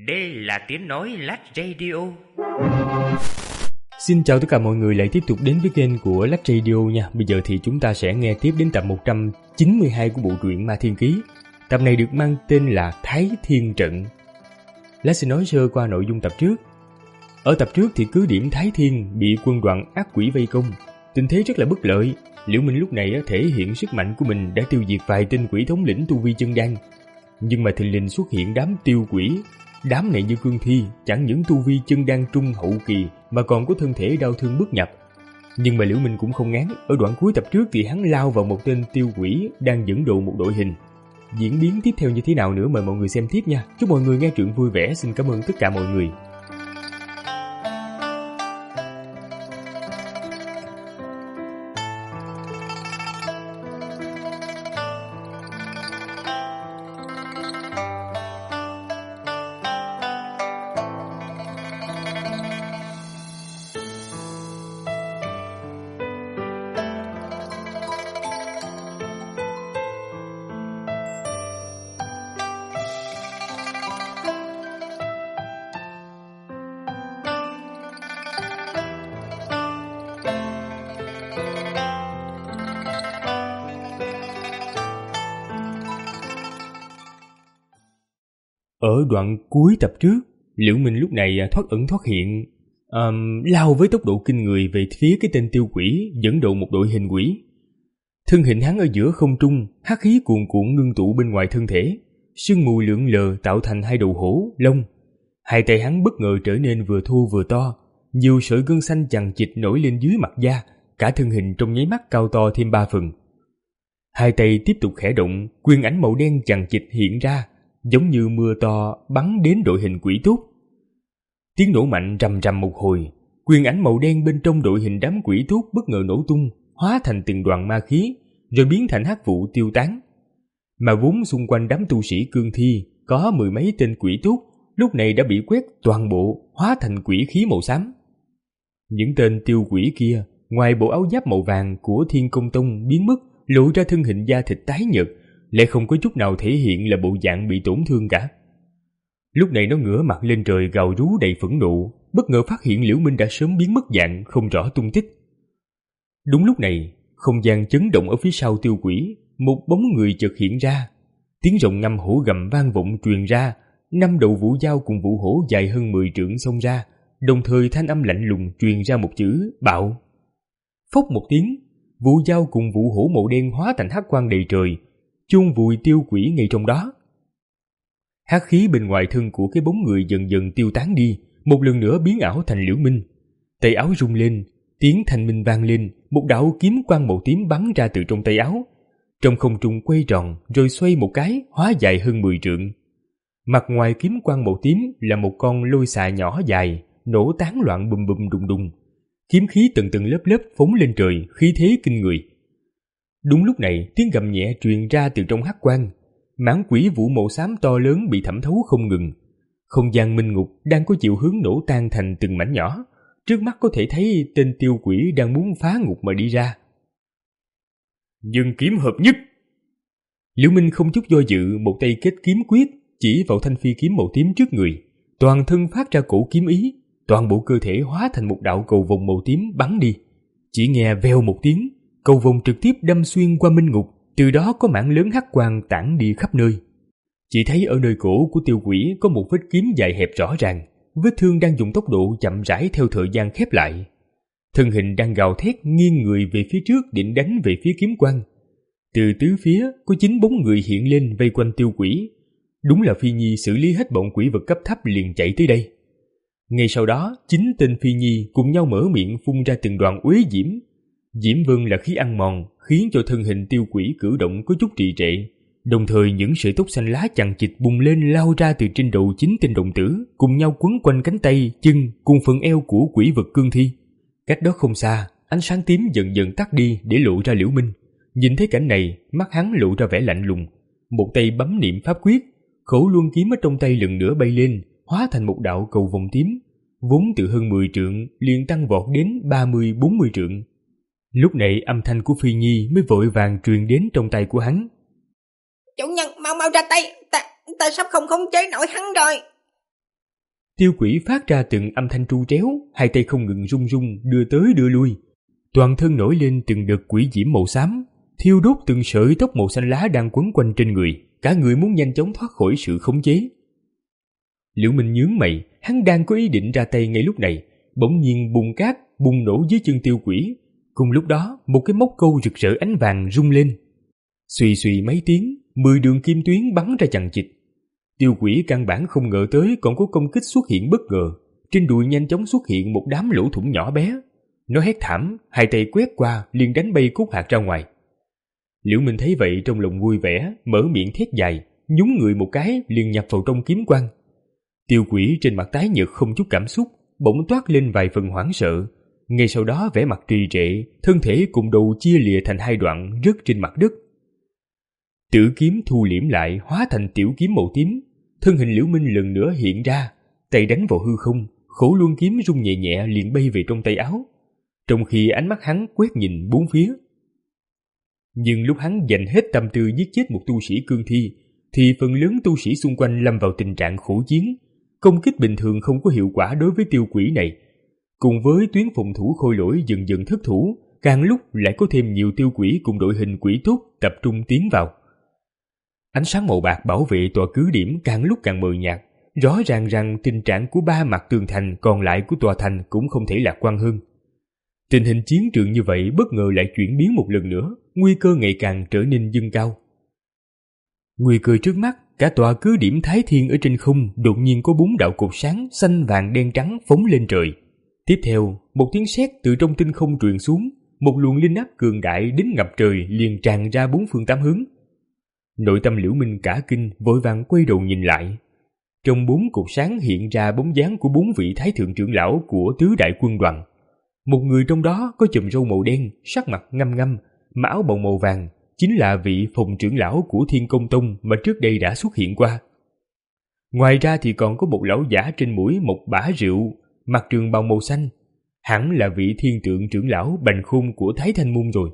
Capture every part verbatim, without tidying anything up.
Đây là tiếng nói Lách Radio. Xin chào tất cả mọi người lại tiếp tục đến với kênh của Lách Radio nha. Bây giờ thì chúng ta sẽ nghe tiếp đến tập một trăm chín mươi hai của bộ truyện Ma Thiên Ký. Tập này được mang tên là Thái Thiên Trận. Lách sẽ nói sơ qua nội dung tập trước. Ở tập trước thì cứ điểm Thái Thiên bị quân đoàn ác quỷ vây công, tình thế rất là bất lợi. Liễu Minh lúc này thể hiện sức mạnh của mình đã tiêu diệt vài tên quỷ thống lĩnh tu vi chân đan. Nhưng mà thình lình xuất hiện đám tiêu quỷ. Đám này như cương thi, chẳng những tu vi chân đan trung hậu kỳ mà còn có thân thể đau thương bất nhập. Nhưng mà Liễu Minh cũng không ngán, ở đoạn cuối tập trước thì hắn lao vào một tên tiêu quỷ đang dẫn đầu một đội hình. Diễn biến tiếp theo như thế nào nữa mời mọi người xem tiếp nha. Chúc mọi người nghe truyện vui vẻ, xin cảm ơn tất cả mọi người. Ở đoạn cuối tập trước, Liễu Minh lúc này thoát ẩn thoát hiện, um, lao với tốc độ kinh người về phía cái tên tiêu quỷ dẫn đầu một đội hình quỷ. Thân hình hắn ở giữa không trung, hắc khí cuồn cuộn ngưng tụ bên ngoài thân thể, sương mù lượn lờ tạo thành hai đầu hổ, lông. Hai tay hắn bất ngờ trở nên vừa thô vừa to, nhiều sợi gân xanh chằng chịt nổi lên dưới mặt da, cả thân hình trong nháy mắt cao to thêm ba phần. Hai tay tiếp tục khẽ động, quyền ảnh màu đen chằng chịt hiện ra, giống như mưa to bắn đến đội hình quỷ tốt. Tiếng nổ mạnh rầm rầm một hồi, quyền ảnh màu đen bên trong đội hình đám quỷ tốt bất ngờ nổ tung, hóa thành từng đoàn ma khí, rồi biến thành hắc vụ tiêu tán. Mà vốn xung quanh đám tu sĩ cương thi có mười mấy tên quỷ tốt, lúc này đã bị quét toàn bộ, hóa thành quỷ khí màu xám. Những tên tiêu quỷ kia, ngoài bộ áo giáp màu vàng của Thiên Công Tông biến mất, lộ ra thân hình da thịt tái nhợt, lại không có chút nào thể hiện là bộ dạng bị tổn thương cả. Lúc này nó ngửa mặt lên trời gào rú đầy phẫn nộ, bất ngờ phát hiện Liễu Minh đã sớm biến mất dạng, không rõ tung tích. Đúng lúc này, không gian chấn động ở phía sau tiêu quỷ, một bóng người chợt hiện ra. Tiếng rồng ngâm hổ gầm vang vọng truyền ra, năm đầu vũ dao cùng vũ hổ dài hơn mười trượng xông ra, đồng thời thanh âm lạnh lùng truyền ra một chữ bạo. Phốc một tiếng, vũ dao cùng vũ hổ màu đen hóa thành hắc quang đầy trời, chôn vùi tiêu quỷ ngay trong đó. Hắc khí bên ngoài thân của cái bóng người dần dần tiêu tán đi, một lần nữa biến ảo thành Liễu Minh. Tay áo rung lên, tiếng thanh minh vang lên, một đạo kiếm quang màu tím bắn ra từ trong tay áo, trong không trung quay tròn rồi xoay một cái, hóa dài hơn mười trượng. Mặt ngoài kiếm quang màu tím là một con lôi xà nhỏ dài, nổ tán loạn bùm bùm đùng đùng, kiếm khí từng từng lớp lớp phóng lên trời, khí thế kinh người. Đúng lúc này, tiếng gầm nhẹ truyền ra từ trong hắc quang, mãn quỷ vụ màu xám to lớn bị thẩm thấu không ngừng. Không gian minh ngục đang có chiều hướng nổ tan thành từng mảnh nhỏ, trước mắt có thể thấy tên tiêu quỷ đang muốn phá ngục mà đi ra. Dương kiếm hợp nhất. Liễu Minh không chút do dự, một tay kết kiếm quyết chỉ vào thanh phi kiếm màu tím trước người, toàn thân phát ra cổ kiếm ý, toàn bộ cơ thể hóa thành một đạo cầu vồng màu tím bắn đi. Chỉ nghe vèo một tiếng, cầu vồng trực tiếp đâm xuyên qua minh ngục, từ đó có mảng lớn hắc quang tản đi khắp nơi. Chỉ thấy ở nơi cổ của tiêu quỷ có một vết kiếm dài hẹp rõ ràng, vết thương đang dùng tốc độ chậm rãi theo thời gian khép lại. Thân hình đang gào thét nghiêng người về phía trước định đánh về phía kiếm quang. Từ tứ phía có chín bóng người hiện lên vây quanh tiêu quỷ. Đúng là Phi Nhi xử lý hết bọn quỷ vật cấp thấp liền chạy tới đây. Ngay sau đó, chín tên Phi Nhi cùng nhau mở miệng phun ra từng đoàn uế diễm. Diễm vân là khí ăn mòn, khiến cho thân hình tiêu quỷ cử động có chút trì trệ. Đồng thời những sợi tóc xanh lá chằng chịt bùng lên lao ra từ trên đầu chín tên đồng tử, cùng nhau quấn quanh cánh tay, chân cùng phần eo của quỷ vật cương thi. Cách đó không xa, ánh sáng tím dần dần tắt đi để lộ ra Liễu Minh. Nhìn thấy cảnh này, mắt hắn lộ ra vẻ lạnh lùng, một tay bấm niệm pháp quyết, khẩu luân kiếm ở trong tay lần nữa bay lên, hóa thành một đạo cầu vồng tím, vốn từ hơn mười trượng liền tăng vọt đến ba mươi bốn mươi trượng. Lúc này âm thanh của Phi Nhi mới vội vàng truyền đến trong tay của hắn. Chủ nhân, mau mau ra tay, ta, ta sắp không khống chế nổi hắn rồi. Tiêu quỷ phát ra từng âm thanh tru tréo, hai tay không ngừng rung rung đưa tới đưa lui. Toàn thân nổi lên từng đợt quỷ diễm màu xám, thiêu đốt từng sợi tóc màu xanh lá đang quấn quanh trên người, cả người muốn nhanh chóng thoát khỏi sự khống chế. Liễu Minh nhướng mày, hắn đang có ý định ra tay ngay lúc này, bỗng nhiên bùn cát bùng nổ dưới chân tiêu quỷ. Cùng lúc đó, một cái móc câu rực rỡ ánh vàng rung lên. Xuy xuy mấy tiếng, mười đường kim tuyến bắn ra chằng chịt. Tiêu quỷ căn bản không ngờ tới còn có công kích xuất hiện bất ngờ. Trên đùi nhanh chóng xuất hiện một đám lỗ thủng nhỏ bé. Nó hét thảm, hai tay quét qua liền đánh bay cốt hạt ra ngoài. Liễu Minh thấy vậy trong lòng vui vẻ, mở miệng thét dài, nhún người một cái liền nhập vào trong kiếm quang. Tiêu quỷ trên mặt tái nhợt không chút cảm xúc, bỗng toát lên vài phần hoảng sợ. Ngay sau đó vẻ mặt trì trệ, thân thể cùng đầu chia lìa thành hai đoạn rớt trên mặt đất. Tử kiếm thu liễm lại hóa thành tiểu kiếm màu tím, thân hình Liễu Minh lần nữa hiện ra, tay đánh vào hư không, khổ luân kiếm rung nhẹ nhẹ liền bay về trong tay áo, trong khi ánh mắt hắn quét nhìn bốn phía. Nhưng lúc hắn dành hết tâm tư giết chết một tu sĩ cương thi, thì phần lớn tu sĩ xung quanh lâm vào tình trạng khổ chiến, công kích bình thường không có hiệu quả đối với tiêu quỷ này. Cùng với tuyến phòng thủ khôi lỗi dần dần thất thủ, càng lúc lại có thêm nhiều tiêu quỷ cùng đội hình quỷ tốt tập trung tiến vào. Ánh sáng màu bạc bảo vệ tòa cứ điểm càng lúc càng mờ nhạt, rõ ràng rằng tình trạng của ba mặt tường thành còn lại của tòa thành cũng không thể lạc quan hơn. Tình hình chiến trường như vậy bất ngờ lại chuyển biến một lần nữa, nguy cơ ngày càng trở nên dâng cao. Nguy cơ trước mắt, cả tòa cứ điểm Thái Thiên ở trên không đột nhiên có bốn đạo cột sáng xanh vàng đen trắng phóng lên trời. Tiếp theo, một tiếng sét từ trong tinh không truyền xuống, một luồng linh áp cường đại đến ngập trời liền tràn ra bốn phương tám hướng. Nội tâm Liễu Minh cả kinh, vội vàng quay đầu nhìn lại. Trong bốn cột sáng hiện ra bóng dáng của bốn vị thái thượng trưởng lão của tứ đại quân đoàn. Một người trong đó có chùm râu màu đen, sắc mặt ngăm ngăm, mà áo bào màu vàng, chính là vị phòng trưởng lão của Thiên Công Tông mà trước đây đã xuất hiện qua. Ngoài ra thì còn có một lão giả trên mũi một bã rượu, mặc trường bào màu xanh, hẳn là vị thiên tượng trưởng lão Bành Khôn của Thái Thanh Môn rồi.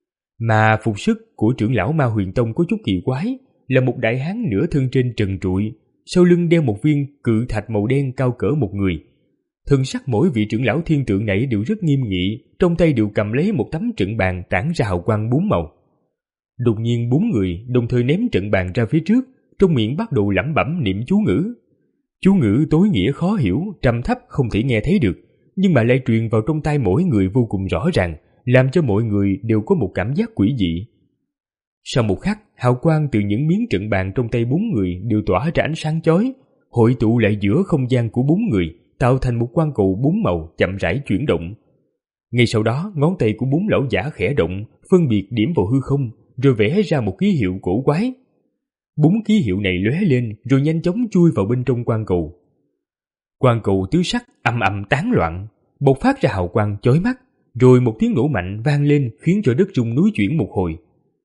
Mà phục sức của trưởng lão Ma Huyền Tông có chút kỳ quái, là một đại hán nửa thân trên trần trụi, sau lưng đeo một viên cự thạch màu đen cao cỡ một người. Thân sắc mỗi vị trưởng lão thiên tượng này đều rất nghiêm nghị, trong tay đều cầm lấy một tấm trận bàn tản ra hào quang bốn màu. Đột nhiên bốn người đồng thời ném trận bàn ra phía trước, trong miệng bắt đầu lẩm bẩm niệm chú ngữ. Chú ngữ tối nghĩa khó hiểu, trầm thấp không thể nghe thấy được, nhưng mà lại truyền vào trong tai mỗi người vô cùng rõ ràng, làm cho mọi người đều có một cảm giác quỷ dị. Sau một khắc, hào quang từ những miếng trận bàn trong tay bốn người đều tỏa ra ánh sáng chói, hội tụ lại giữa không gian của bốn người, tạo thành một quang cầu bốn màu chậm rãi chuyển động. Ngay sau đó, ngón tay của bốn lão giả khẽ động, phân biệt điểm vào hư không, rồi vẽ ra một ký hiệu cổ quái. Bốn ký hiệu này lóe lên, rồi nhanh chóng chui vào bên trong quang cầu. Quang cầu tứ sắc ầm ầm tán loạn, bộc phát ra hào quang chói mắt, rồi một tiếng nổ mạnh vang lên khiến cho đất rung núi chuyển một hồi.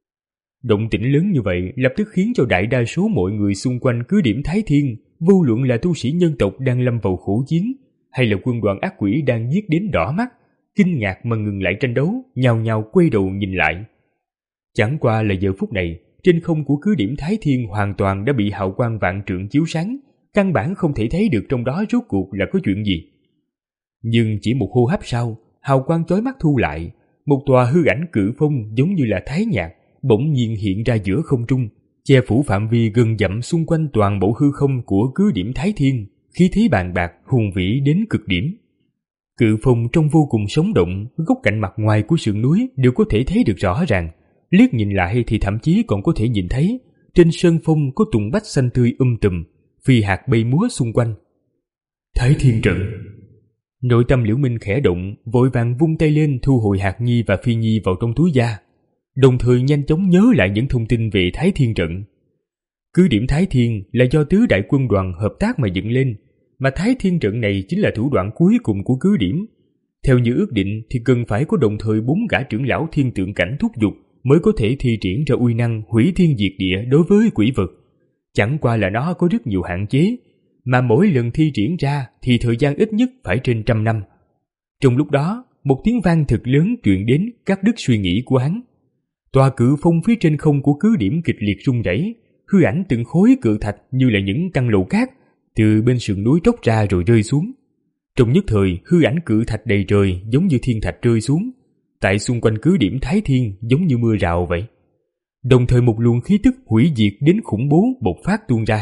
Động tĩnh lớn như vậy lập tức khiến cho đại đa số mọi người xung quanh cứ điểm Thái Thiên, vô luận là tu sĩ nhân tộc đang lâm vào khổ chiến, hay là quân đoàn ác quỷ đang giết đến đỏ mắt, kinh ngạc mà ngừng lại tranh đấu, nhao nhao quay đầu nhìn lại. Chẳng qua là giờ phút này, trên không của cứ điểm Thái Thiên hoàn toàn đã bị hào quang vạn trượng chiếu sáng, căn bản không thể thấy được trong đó rốt cuộc là có chuyện gì. Nhưng chỉ một hô hấp sau, hào quang chói mắt thu lại, một tòa hư ảnh cự phong giống như là thái nhạc bỗng nhiên hiện ra giữa không trung, che phủ phạm vi gần dặm xung quanh toàn bộ hư không của cứ điểm Thái Thiên, khí thế bàn bạc hùng vĩ đến cực điểm. Cự phong trông vô cùng sống động, góc cạnh mặt ngoài của sườn núi đều có thể thấy được rõ ràng, liếc nhìn lại thì thậm chí còn có thể nhìn thấy trên sơn phong có tùng bách xanh tươi um tùm, phi hạt bay múa xung quanh. Thái Thiên trận. Nội tâm Liễu Minh khẽ động, vội vàng vung tay lên thu hồi hạt nhi và phi nhi vào trong túi da, đồng thời nhanh chóng nhớ lại những thông tin về Thái Thiên trận. Cứ điểm Thái Thiên là do tứ đại quân đoàn hợp tác mà dựng lên, mà Thái Thiên trận này chính là thủ đoạn cuối cùng của cứ điểm. Theo như ước định thì cần phải có đồng thời bốn gã trưởng lão thiên tượng cảnh thúc giục mới có thể thi triển ra uy năng hủy thiên diệt địa đối với quỷ vật. Chẳng qua là nó có rất nhiều hạn chế, mà mỗi lần thi triển ra thì thời gian ít nhất phải trên trăm năm. Trong lúc đó, một tiếng vang thật lớn truyền đến cắt đứt suy nghĩ của hắn. Tòa cự phong phía trên không của cứ điểm kịch liệt rung rẩy, hư ảnh từng khối cự thạch như là những căn lầu cát, từ bên sườn núi tróc ra rồi rơi xuống. Trong nhất thời, hư ảnh cự thạch đầy trời giống như thiên thạch rơi xuống, tại xung quanh cứ điểm Thái Thiên giống như mưa rào vậy. Đồng thời một luồng khí tức hủy diệt đến khủng bố bộc phát tuôn ra.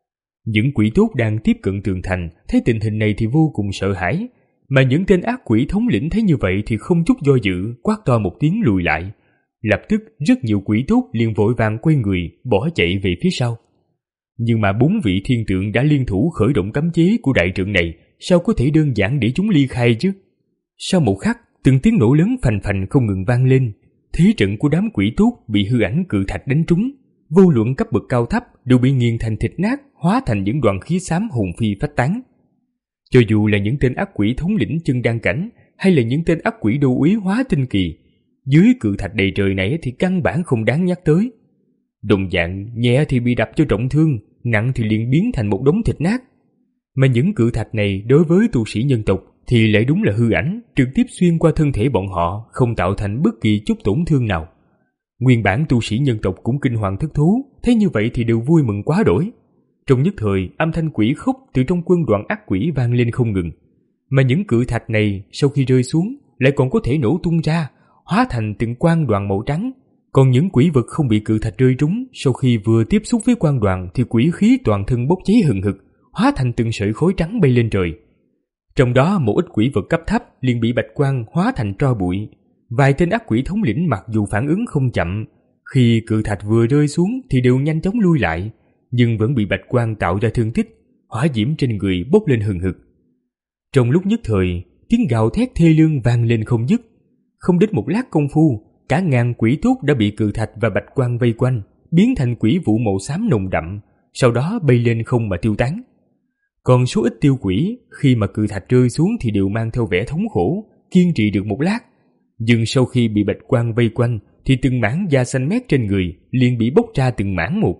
Những quỷ tốt đang tiếp cận tường thành thấy tình hình này thì vô cùng sợ hãi, mà những tên ác quỷ thống lĩnh thấy như vậy thì không chút do dự, quát to một tiếng lùi lại. Lập tức rất nhiều quỷ tốt liền vội vàng quay người bỏ chạy về phía sau. Nhưng mà bốn vị thiên tượng đã liên thủ khởi động cấm chế của đại trận này, sao có thể đơn giản để chúng ly khai chứ? Sau một khắc, từng tiếng nổ lớn phành phành không ngừng vang lên. Thế trận của đám quỷ tốt bị hư ảnh cự thạch đánh trúng, vô luận cấp bậc cao thấp đều bị nghiền thành thịt nát, hóa thành những đoàn khí xám hồn phi phách tán. Cho dù là những tên ác quỷ thống lĩnh chân đan cảnh hay là những tên ác quỷ đô úy hóa tinh kỳ, dưới cự thạch đầy trời này thì căn bản không đáng nhắc tới. Đồng dạng, nhẹ thì bị đập cho trọng thương, nặng thì liền biến thành một đống thịt nát. Mà những cự thạch này đối với tu sĩ nhân tộc thì lại đúng là hư ảnh, trực tiếp xuyên qua thân thể bọn họ, không tạo thành bất kỳ chút tổn thương nào. Nguyên bản tu sĩ nhân tộc cũng kinh hoàng thất thú, thấy như vậy thì đều vui mừng quá đổi. Trong nhất thời, âm thanh quỷ khóc từ trong quân đoàn ác quỷ vang lên không ngừng. Mà những cự thạch này sau khi rơi xuống lại còn có thể nổ tung ra, hóa thành từng quang đoàn màu trắng. Còn những quỷ vật không bị cự thạch rơi trúng, sau khi vừa tiếp xúc với quang đoàn thì quỷ khí toàn thân bốc cháy hừng hực, hóa thành từng sợi khói trắng bay lên trời. Trong đó một ít quỷ vật cấp thấp liền bị bạch quang hóa thành tro bụi. Vài tên ác quỷ thống lĩnh mặc dù phản ứng không chậm, khi cự thạch vừa rơi xuống thì đều nhanh chóng lui lại, nhưng vẫn bị bạch quang tạo ra thương tích, hỏa diễm trên người bốc lên hừng hực. Trong lúc nhất thời, tiếng gào thét thê lương vang lên không dứt. Không đến một lát công phu, cả ngàn quỷ tốt đã bị cự thạch và bạch quang vây quanh, biến thành quỷ vụ màu xám nồng đậm, sau đó bay lên không mà tiêu tán. Còn số ít tiêu quỷ, khi mà cự thạch rơi xuống thì đều mang theo vẻ thống khổ, kiên trì được một lát. Nhưng sau khi bị bạch quang vây quanh, thì từng mảng da xanh mét trên người liền bị bốc ra từng mảng một.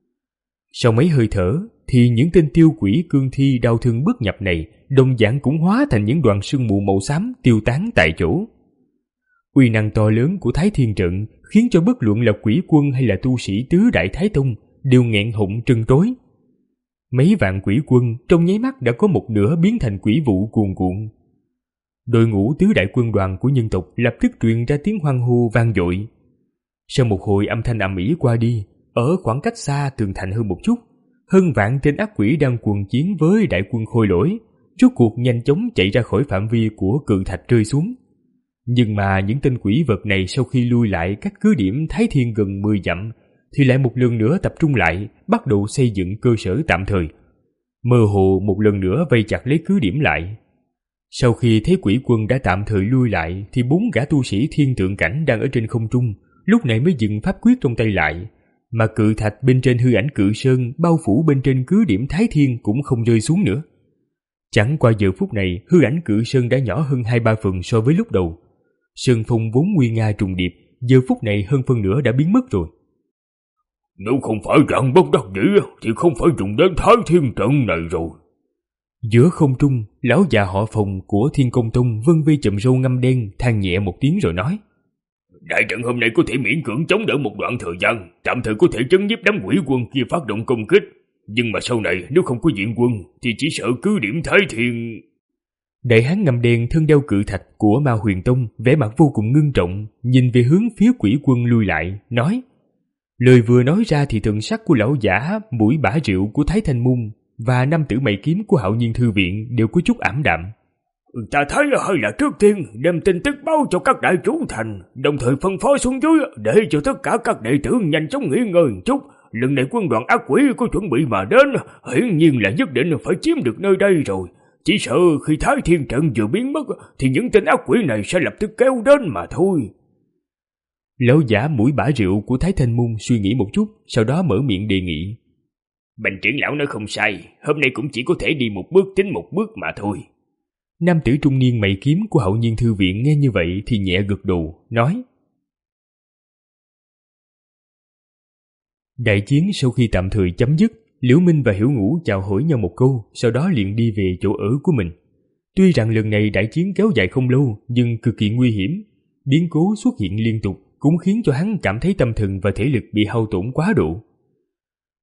Sau mấy hơi thở, thì những tên tiêu quỷ cương thi đau thương bất nhập này đồng dạng cũng hóa thành những đoàn sương mù màu xám tiêu tán tại chỗ. Uy năng to lớn của Thái Thiên trận khiến cho bất luận là quỷ quân hay là tu sĩ tứ đại Thái Tông đều nghẹn họng trân trối. Mấy vạn quỷ quân trong nháy mắt đã có một nửa biến thành quỷ vụ cuồn cuộn. Đội ngũ tứ đại quân đoàn của nhân tộc lập tức truyền ra tiếng hoan hô vang dội. Sau một hồi âm thanh ầm ĩ qua đi, ở khoảng cách xa tường thành hơn một chút, hơn vạn tên ác quỷ đang quần chiến với đại quân khôi lỗi, rốt cuộc nhanh chóng chạy ra khỏi phạm vi của cự thạch rơi xuống. Nhưng mà những tên quỷ vật này sau khi lui lại cách cứ điểm Thái Thiên gần mười dặm, thì lại một lần nữa tập trung lại, bắt đầu xây dựng cơ sở tạm thời. Mơ hồ một lần nữa vây chặt lấy cứ điểm lại. Sau khi thấy quỷ quân đã tạm thời lui lại, thì bốn gã tu sĩ thiên tượng cảnh đang ở trên không trung, lúc này mới dừng pháp quyết trong tay lại. Mà cự thạch bên trên hư ảnh cự sơn bao phủ bên trên cứ điểm Thái Thiên cũng không rơi xuống nữa. Chẳng qua giờ phút này, hư ảnh cự sơn đã nhỏ hơn hai ba phần so với lúc đầu. Sơn phong vốn nguy nga trùng điệp, giờ phút này hơn phân nửa đã biến mất rồi. Nếu không phải rằng bất đắc dĩ thì không phải dùng đến Thái Thiên trận này rồi. Giữa không trung, lão già họ Phòng của Thiên Công Tông vân vê chùm râu ngăm đen than nhẹ một tiếng rồi nói: Đại trận hôm nay có thể miễn cưỡng chống đỡ một đoạn thời gian, tạm thời có thể chấn nhiếp đám quỷ quân kia phát động công kích. Nhưng mà sau này nếu không có diện quân thì chỉ sợ cứ điểm Thái Thiên. Đại hán ngăm đen thân đeo cự thạch của Ma Huyền Tông vẻ mặt vô cùng ngưng trọng, nhìn về hướng phía quỷ quân lui lại, nói. Lời vừa nói ra thì thần sắc của lão giả mũi bả rượu của Thái Thanh Môn và nam tử mày kiếm của Hạo Nhiên Thư Viện đều có chút ảm đạm. Ta thấy hay là trước tiên đem tin tức báo cho các đại chủ thành, đồng thời phân phối xuống dưới để cho tất cả các đệ tử nhanh chóng nghỉ ngơi một chút. Lần này quân đoàn ác quỷ có chuẩn bị mà đến, hiển nhiên là nhất định phải chiếm được nơi đây rồi. Chỉ sợ khi Thái Thiên trận vừa biến mất thì những tên ác quỷ này sẽ lập tức kéo đến mà thôi. Lão giả mũi bả rượu của Thái Thanh Môn suy nghĩ một chút, sau đó mở miệng đề nghị. Bành trưởng lão nói không sai, hôm nay cũng chỉ có thể đi một bước tính một bước mà thôi. Nam tử trung niên mày kiếm của Hạo Nhiên Thư Viện nghe như vậy thì nhẹ gật đầu, nói. Đại chiến sau khi tạm thời chấm dứt, Liễu Minh và Hiểu Ngũ chào hỏi nhau một câu, sau đó liền đi về chỗ ở của mình. Tuy rằng lần này đại chiến kéo dài không lâu, nhưng cực kỳ nguy hiểm. Biến cố xuất hiện liên tục cũng khiến cho hắn cảm thấy tâm thần và thể lực bị hao tổn quá độ.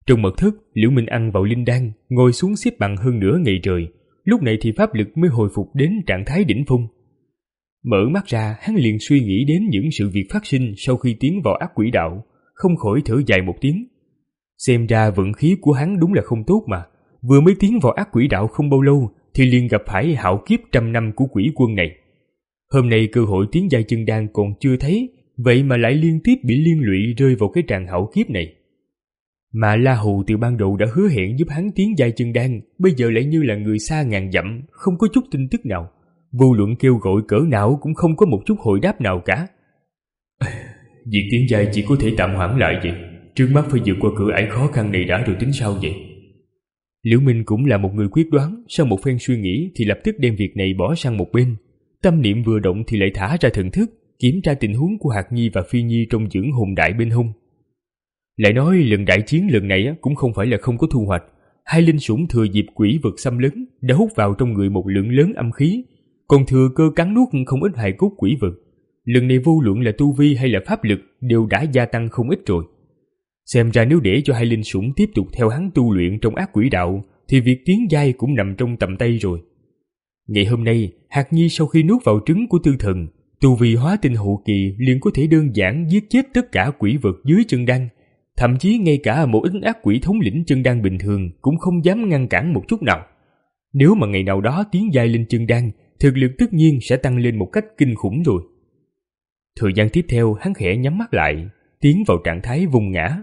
Trong mật thất, Liễu Minh ăn vào linh đan, ngồi xuống xếp bằng hơn nửa ngày trời. Lúc này thì pháp lực mới hồi phục đến trạng thái đỉnh phong. Mở mắt ra, hắn liền suy nghĩ đến những sự việc phát sinh sau khi tiến vào ác quỷ đạo, không khỏi thở dài một tiếng. Xem ra vận khí của hắn đúng là không tốt mà. Vừa mới tiến vào ác quỷ đạo không bao lâu thì liền gặp phải hạo kiếp trăm năm của quỷ quân này. Hôm nay cơ hội tiến giai chân đan còn chưa thấy, vậy mà lại liên tiếp bị liên lụy rơi vào cái tràng hạo kiếp này. Mà La Hầu từ ban đầu đã hứa hẹn giúp hắn tiến giai chân đan, bây giờ lại như là người xa ngàn dặm, không có chút tin tức nào. Vô luận kêu gọi cỡ nào cũng không có một chút hồi đáp nào cả. Việc tiến giai chỉ có thể tạm hoãn lại vậy. Trước mắt phải vượt qua cửa ải khó khăn này đã rồi tính sao vậy? Liễu Minh cũng là một người quyết đoán, sau một phen suy nghĩ thì lập tức đem việc này bỏ sang một bên. Tâm niệm vừa động thì lại thả ra thần thức, kiểm tra tình huống của Hạc Nhi và Phi Nhi trong dưỡng hồn đại bên hông. Lại nói lần đại chiến lần này cũng không phải là không có thu hoạch. Hai linh sủng thừa dịp quỷ vực xâm lấn đã hút vào trong người một lượng lớn âm khí, còn thừa cơ cắn nuốt không ít hài cốt quỷ vực. Lần này vô luận là tu vi hay là pháp lực đều đã gia tăng không ít rồi. Xem ra nếu để cho hai linh sủng tiếp tục theo hắn tu luyện trong ác quỷ đạo thì việc tiến giai cũng nằm trong tầm tay rồi. Ngày hôm nay, Hạc Nhi sau khi nuốt vào trứng của tư thần, tu vi hóa tinh hậu kỳ liền có thể đơn giản giết chết tất cả quỷ vật dưới chân đan. Thậm chí ngay cả một ít ác quỷ thống lĩnh chân đan bình thường cũng không dám ngăn cản một chút nào. Nếu mà ngày nào đó tiến giai lên chân đan, thực lực tất nhiên sẽ tăng lên một cách kinh khủng rồi. Thời gian tiếp theo hắn khẽ nhắm mắt lại, tiến vào trạng thái vùng ngã.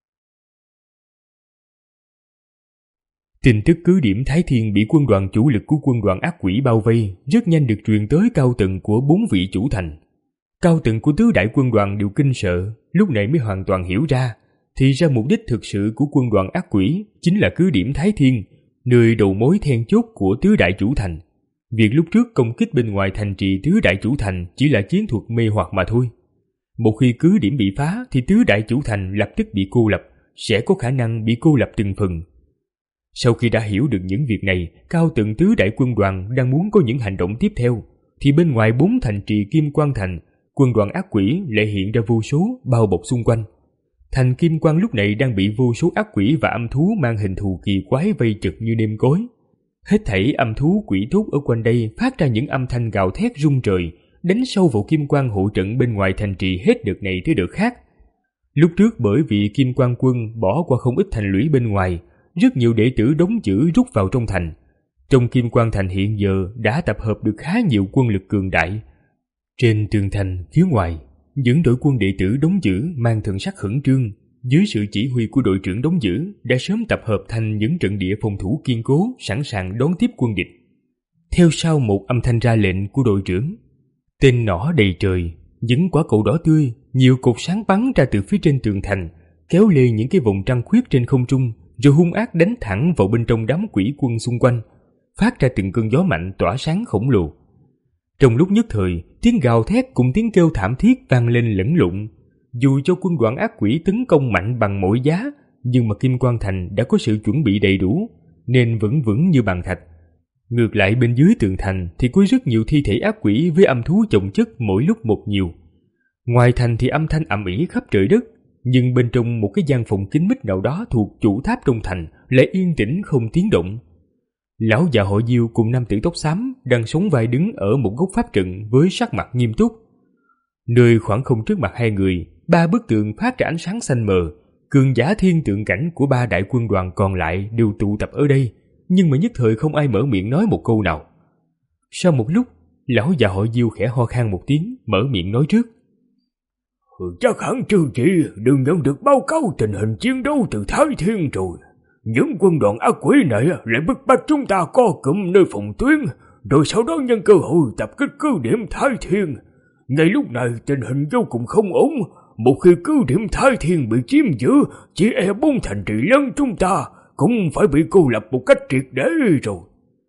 Tin tức cứ điểm Thái Thiên bị quân đoàn chủ lực của quân đoàn ác quỷ bao vây rất nhanh được truyền tới cao tầng của bốn vị chủ thành. Cao tầng của tứ đại quân đoàn đều kinh sợ, lúc này mới hoàn toàn hiểu ra, thì ra mục đích thực sự của quân đoàn ác quỷ chính là cứ điểm Thái Thiên, nơi đầu mối then chốt của tứ đại chủ thành. Việc lúc trước công kích bên ngoài thành trì tứ đại chủ thành chỉ là chiến thuật mê hoặc mà thôi. Một khi cứ điểm bị phá thì tứ đại chủ thành lập tức bị cô lập, sẽ có khả năng bị cô lập từng phần. Sau khi đã hiểu được những việc này, cao tầng tứ đại quân đoàn đang muốn có những hành động tiếp theo, thì bên ngoài bốn thành trì Kim Quang Thành, quân đoàn ác quỷ lại hiện ra vô số bao bọc xung quanh. Thành Kim Quang lúc này đang bị vô số ác quỷ và âm thú mang hình thù kỳ quái vây chật như nêm cối. Hết thảy âm thú quỷ thú ở quanh đây phát ra những âm thanh gào thét rung trời, đánh sâu vào Kim Quang hộ trận bên ngoài thành trì hết đợt này tới đợt khác. Lúc trước bởi vì Kim Quang quân bỏ qua không ít thành lũy bên ngoài, rất nhiều đệ tử đóng giữ rút vào trong thành. Trong Kim Quang Thành hiện giờ đã tập hợp được khá nhiều quân lực cường đại. Trên tường thành phía ngoài, những đội quân đệ tử đóng giữ mang thần sắc khẩn trương, dưới sự chỉ huy của đội trưởng đóng giữ đã sớm tập hợp thành những trận địa phòng thủ kiên cố, sẵn sàng đón tiếp quân địch. Theo sau một âm thanh ra lệnh của đội trưởng, tên nỏ đầy trời, những quả cầu đỏ tươi, nhiều cột sáng bắn ra từ phía trên tường thành, kéo lê những cái vòng trăng khuyết trên không trung, rồi hung ác đánh thẳng vào bên trong đám quỷ quân xung quanh, phát ra từng cơn gió mạnh tỏa sáng khổng lồ. Trong lúc nhất thời, tiếng gào thét cùng tiếng kêu thảm thiết vang lên lẫn lộn. Dù cho quân đoàn ác quỷ tấn công mạnh bằng mọi giá, nhưng mà Kim Quang Thành đã có sự chuẩn bị đầy đủ, nên vẫn vững như bàn thạch. Ngược lại bên dưới tường thành thì có rất nhiều thi thể ác quỷ với âm thú chồng chất mỗi lúc một nhiều. Ngoài thành thì âm thanh ầm ĩ khắp trời đất, nhưng bên trong một cái gian phòng kín mít nào đó thuộc chủ tháp trong thành lại yên tĩnh không tiếng động. Lão già họ Diêu cùng nam tử tóc xám đang sống vai đứng ở một góc pháp trận với sắc mặt nghiêm túc. Nơi khoảng không trước mặt hai người, ba bức tượng phát ra ánh sáng xanh mờ, cường giả thiên tượng cảnh của ba đại quân đoàn còn lại đều tụ tập ở đây, nhưng mà nhất thời không ai mở miệng nói một câu nào. Sau một lúc, lão già họ Diêu khẽ ho khan một tiếng, mở miệng nói trước. Chắc hẳn trừ chị đừng nhận được báo cáo tình hình chiến đấu từ Thái Thiên rồi. Những quân đoàn ác quỷ này lại bức bách chúng ta co cụm nơi phòng tuyến, rồi sau đó nhân cơ hội tập kích cứ điểm Thái Thiên. Ngay lúc này tình hình vô cùng không ổn. Một khi cứ điểm Thái Thiên bị chiếm giữ, chỉ e bốn thành trì lớn chúng ta cũng phải bị cô lập một cách triệt để rồi.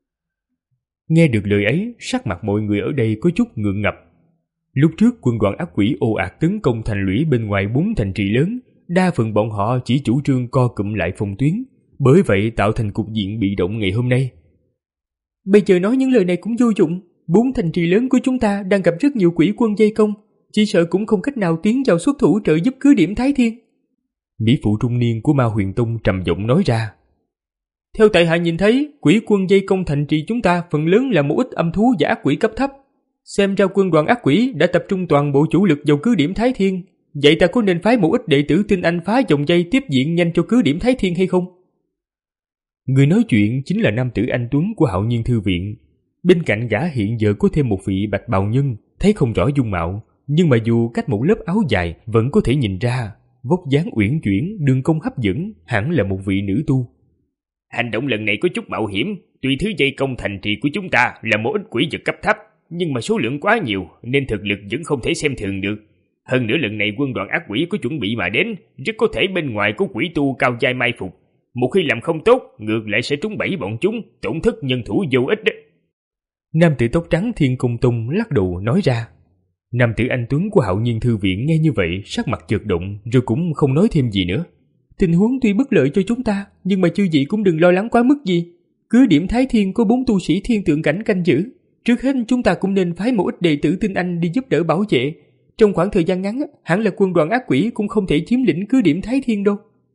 Nghe được lời ấy, sắc mặt mọi người ở đây có chút ngượng ngập. Lúc trước quân đoàn ác quỷ ồ ạt tấn công thành lũy bên ngoài bốn thành trì lớn, đa phần bọn họ chỉ chủ trương co cụm lại phòng tuyến, bởi vậy tạo thành cục diện bị động ngày hôm nay. Bây giờ nói những lời này cũng vô dụng, bốn thành trì lớn của chúng ta đang gặp rất nhiều quỷ quân vây công, chỉ sợ cũng không cách nào tiến vào xuất thủ trợ giúp cứ điểm Thái Thiên. Mỹ phụ trung niên của Ma Huyền Tông trầm giọng nói ra. Theo tại hạ nhìn thấy, quỷ quân dây công thành trì chúng ta phần lớn là một ít âm thú và ác quỷ cấp thấp. Xem ra quân đoàn ác quỷ đã tập trung toàn bộ chủ lực vào cứ điểm Thái Thiên. Vậy ta có nên phái một ít đệ tử tinh anh phá dòng dây tiếp diện nhanh cho cứ điểm Thái Thiên hay không? Người nói chuyện chính là nam tử anh tuấn của Hạo Nhiên Thư Viện. Bên cạnh gã hiện giờ có thêm một vị bạch bào nhân, thấy không rõ dung mạo, nhưng mà dù cách một lớp áo dài vẫn có thể nhìn ra, vóc dáng uyển chuyển, đường cong hấp dẫn, hẳn là một vị nữ tu. Hành động lần này có chút mạo hiểm, tuy thứ dây công thành trì của chúng ta là một ít quỷ vật cấp thấp, nhưng mà số lượng quá nhiều nên thực lực vẫn không thể xem thường được. Hơn nữa lần này quân đoàn ác quỷ có chuẩn bị mà đến, rất có thể bên ngoài có quỷ tu cao giai mai phục. Một khi làm không tốt, ngược lại sẽ trúng bẫy bọn chúng, tổn thất nhân thủ vô ích đó. Nam tử tóc trắng Thiên Công Tông lắc đầu nói ra. Nam tử anh tuấn của Hạo Nhiên Thư Viện nghe như vậy, sắc mặt chợt động, rồi cũng không nói thêm gì nữa. Tình huống tuy bất lợi cho chúng ta, nhưng mà chư vị cũng đừng lo lắng quá mức gì. Cứ điểm Thái Thiên có bốn tu sĩ thiên tượng cảnh canh giữ. Trước hết chúng ta cũng nên phái một ít đệ tử tinh anh đi giúp đỡ bảo vệ. Trong khoảng thời gian ngắn, hẳn là quân đoàn ác quỷ cũng không thể chiếm lĩnh cứ điểm Thái Thiên đâu.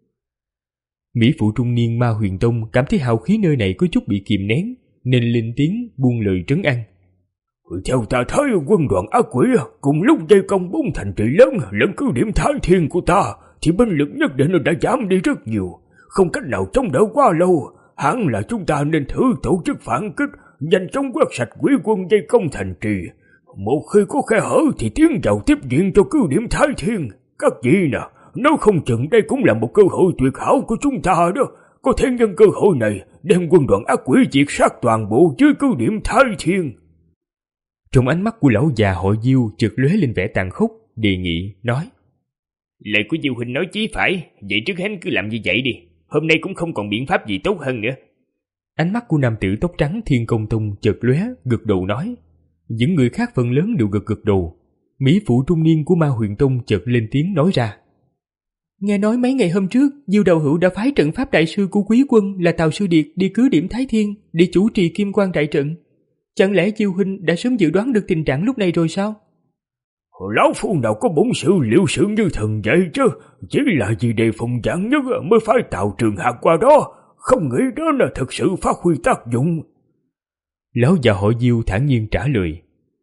Mỹ phụ trung niên Ma Huyền Tông cảm thấy hào khí nơi này có chút bị kìm nén, nên lên tiếng buông lời trấn an. Theo ta thấy quân đoàn ác quỷ cùng lúc dây công bốn thành trì lớn lẫn cứ điểm Thái Thiên của ta thì binh lực nhất định đã giảm đi rất nhiều, không cách nào chống đỡ quá lâu. Hẳn là chúng ta nên thử tổ chức phản kích, nhanh chóng quét sạch quỷ quân dây công thành trì. Một khi có khe hở thì tiến vào tiếp viện cho cứ điểm Thái Thiên. Các vị nè, nếu không chừng đây cũng là một cơ hội tuyệt hảo của chúng ta đó. Có thể nhân cơ hội này đem quân đoàn ác quỷ diệt sát toàn bộ dưới cứ điểm Thái Thiên. Trong ánh mắt của lão già họ Diêu chợt lóe lên vẻ tàn khốc, đề nghị nói: Lời của Diêu huynh nói chí phải, vậy trước hết cứ làm như vậy đi. Hôm nay cũng không còn biện pháp gì tốt hơn nữa. Ánh mắt của nam tử tóc trắng Thiên Công Tông chợt lóe, gật đầu nói. Những người khác phần lớn đều gật gật đầu. Mỹ phụ trung niên của Ma Huyền Tông chợt lên tiếng nói ra: Nghe nói mấy ngày hôm trước, Diêu đạo hữu đã phái trận pháp đại sư của quý quân là Tào Sư Điệt đi cứ điểm Thái Thiên để chủ trì kim quan đại trận. Chẳng lẽ Diêu huynh đã sớm dự đoán được tình trạng lúc này rồi sao? Lão phu nào có bổn sự liệu sự như thần vậy chứ, chỉ là vì đề phòng vạn nhất mới phái Tào Trường Hạc qua đó, không nghĩ đến là thực sự phát huy tác dụng. Lão già họ Diêu thản nhiên trả lời.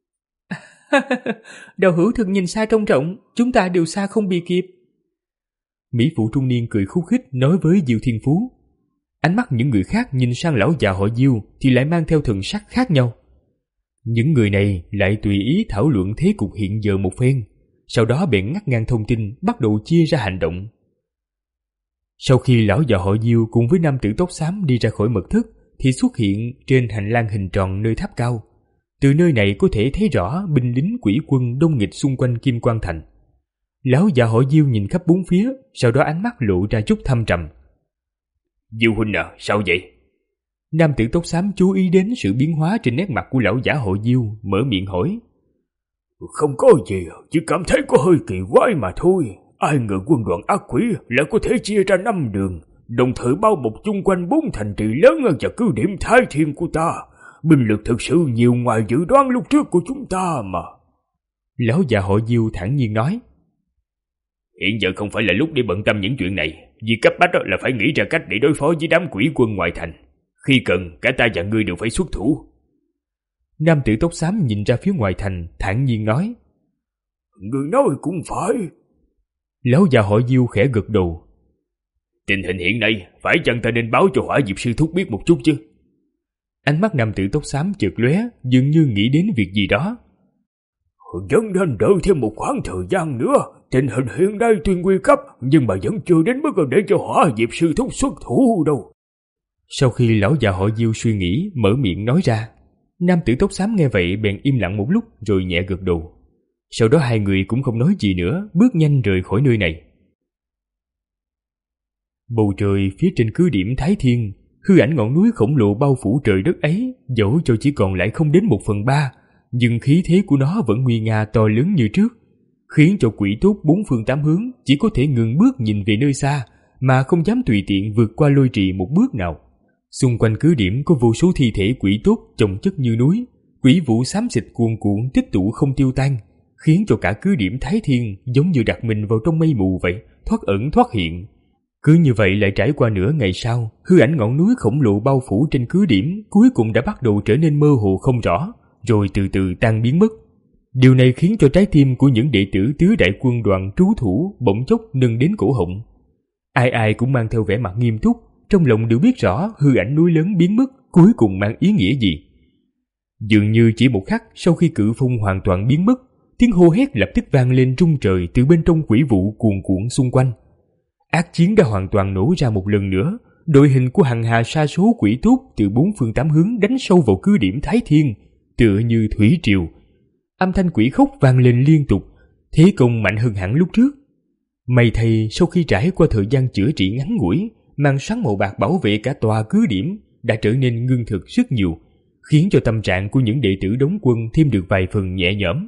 Đạo hữu thực nhìn xa trông rộng, chúng ta đều xa không bị kịp. Mỹ phụ trung niên cười khúc khích nói với Diêu Thiên Phú. Ánh mắt những người khác nhìn sang lão già họ Diêu thì lại mang theo thần sắc khác nhau. Những người này lại tùy ý thảo luận thế cục hiện giờ một phen, sau đó bèn ngắt ngang thông tin, bắt đầu chia ra hành động. Sau khi lão già họ Diêu cùng với nam tử tóc xám đi ra khỏi mật thất thì xuất hiện trên hành lang hình tròn nơi tháp cao. Từ nơi này có thể thấy rõ binh lính quỷ quân đông nghịt xung quanh Kim Quan Thành. Lão già họ Diêu nhìn khắp bốn phía, sau đó ánh mắt lộ ra chút thâm trầm. Diêu huynh à, sao vậy? Nam tử tóc xám chú ý đến sự biến hóa trên nét mặt của lão giả họ Diêu, mở miệng hỏi. Không có gì, chỉ cảm thấy có hơi kỳ quái mà thôi. Ai ngờ quân đoàn ác quỷ lại có thể chia ra năm đường, đồng thời bao bọc chung quanh bốn thành trì lớn và cứ điểm Thái Thiên của ta. Binh lực thực sự nhiều ngoài dự đoán lúc trước của chúng ta mà. Lão già họ Diêu thản nhiên nói. Hiện giờ không phải là lúc để bận tâm những chuyện này, vì cấp bách là phải nghĩ ra cách để đối phó với đám quỷ quân ngoại thành. Khi cần, cả ta và ngươi đều phải xuất thủ. Nam tử tóc xám nhìn ra phía ngoài thành, thản nhiên nói. Ngươi nói cũng phải. Lão già họ Diêu khẽ gật đầu. Tình hình hiện nay, phải chăng ta nên báo cho Hỏa Diệp Sư Thúc biết một chút chứ? Ánh mắt nam tử tóc xám chợt lóe, dường như nghĩ đến việc gì đó. Vẫn nên đợi thêm một khoảng thời gian nữa. Tình hình hiện nay tuy nguy cấp, nhưng mà vẫn chưa đến mức để cho Hỏa Diệp Sư Thúc xuất thủ đâu. Sau khi lão già họ Diêu suy nghĩ, mở miệng nói ra. Nam tử tóc xám nghe vậy bèn im lặng một lúc rồi nhẹ gật đầu. Sau đó hai người cũng không nói gì nữa, bước nhanh rời khỏi nơi này. Bầu trời phía trên cứ điểm Thái Thiên, hư ảnh ngọn núi khổng lồ bao phủ trời đất ấy, dẫu cho chỉ còn lại không đến một phần ba, nhưng khí thế của nó vẫn nguy nga to lớn như trước, khiến cho quỷ tốt bốn phương tám hướng chỉ có thể ngừng bước nhìn về nơi xa, mà không dám tùy tiện vượt qua lôi trì một bước nào. Xung quanh cứ điểm có vô số thi thể quỷ tốt chồng chất như núi, quỷ vụ xám xịt cuồn cuộn tích tụ không tiêu tan, khiến cho cả cứ điểm Thái Thiên giống như đặt mình vào trong mây mù vậy, thoát ẩn thoát hiện. Cứ như vậy lại trải qua nửa ngày sau, hư ảnh ngọn núi khổng lồ bao phủ trên cứ điểm cuối cùng đã bắt đầu trở nên mơ hồ không rõ, rồi từ từ tan biến mất. Điều này khiến cho trái tim của những đệ tử tứ đại quân đoàn trú thủ bỗng chốc nâng đến cổ họng. Ai ai cũng mang theo vẻ mặt nghiêm túc, trong lòng đều biết rõ hư ảnh núi lớn biến mất cuối cùng mang ý nghĩa gì. Dường như chỉ một khắc sau khi cự phong hoàn toàn biến mất, tiếng hô hét lập tức vang lên rung trời từ bên trong quỷ vụ cuồn cuộn xung quanh. Ác chiến đã hoàn toàn nổ ra một lần nữa, đội hình của hằng hà sa số quỷ tốt từ bốn phương tám hướng đánh sâu vào cứ điểm Thái Thiên, tựa như thủy triều. Âm thanh quỷ khóc vang lên liên tục, thế công mạnh hơn hẳn lúc trước. May thay sau khi trải qua thời gian chữa trị ngắn ngủi, màn sáng màu bạc bảo vệ cả tòa cứ điểm đã trở nên ngưng thực rất nhiều, khiến cho tâm trạng của những đệ tử đóng quân thêm được vài phần nhẹ nhõm.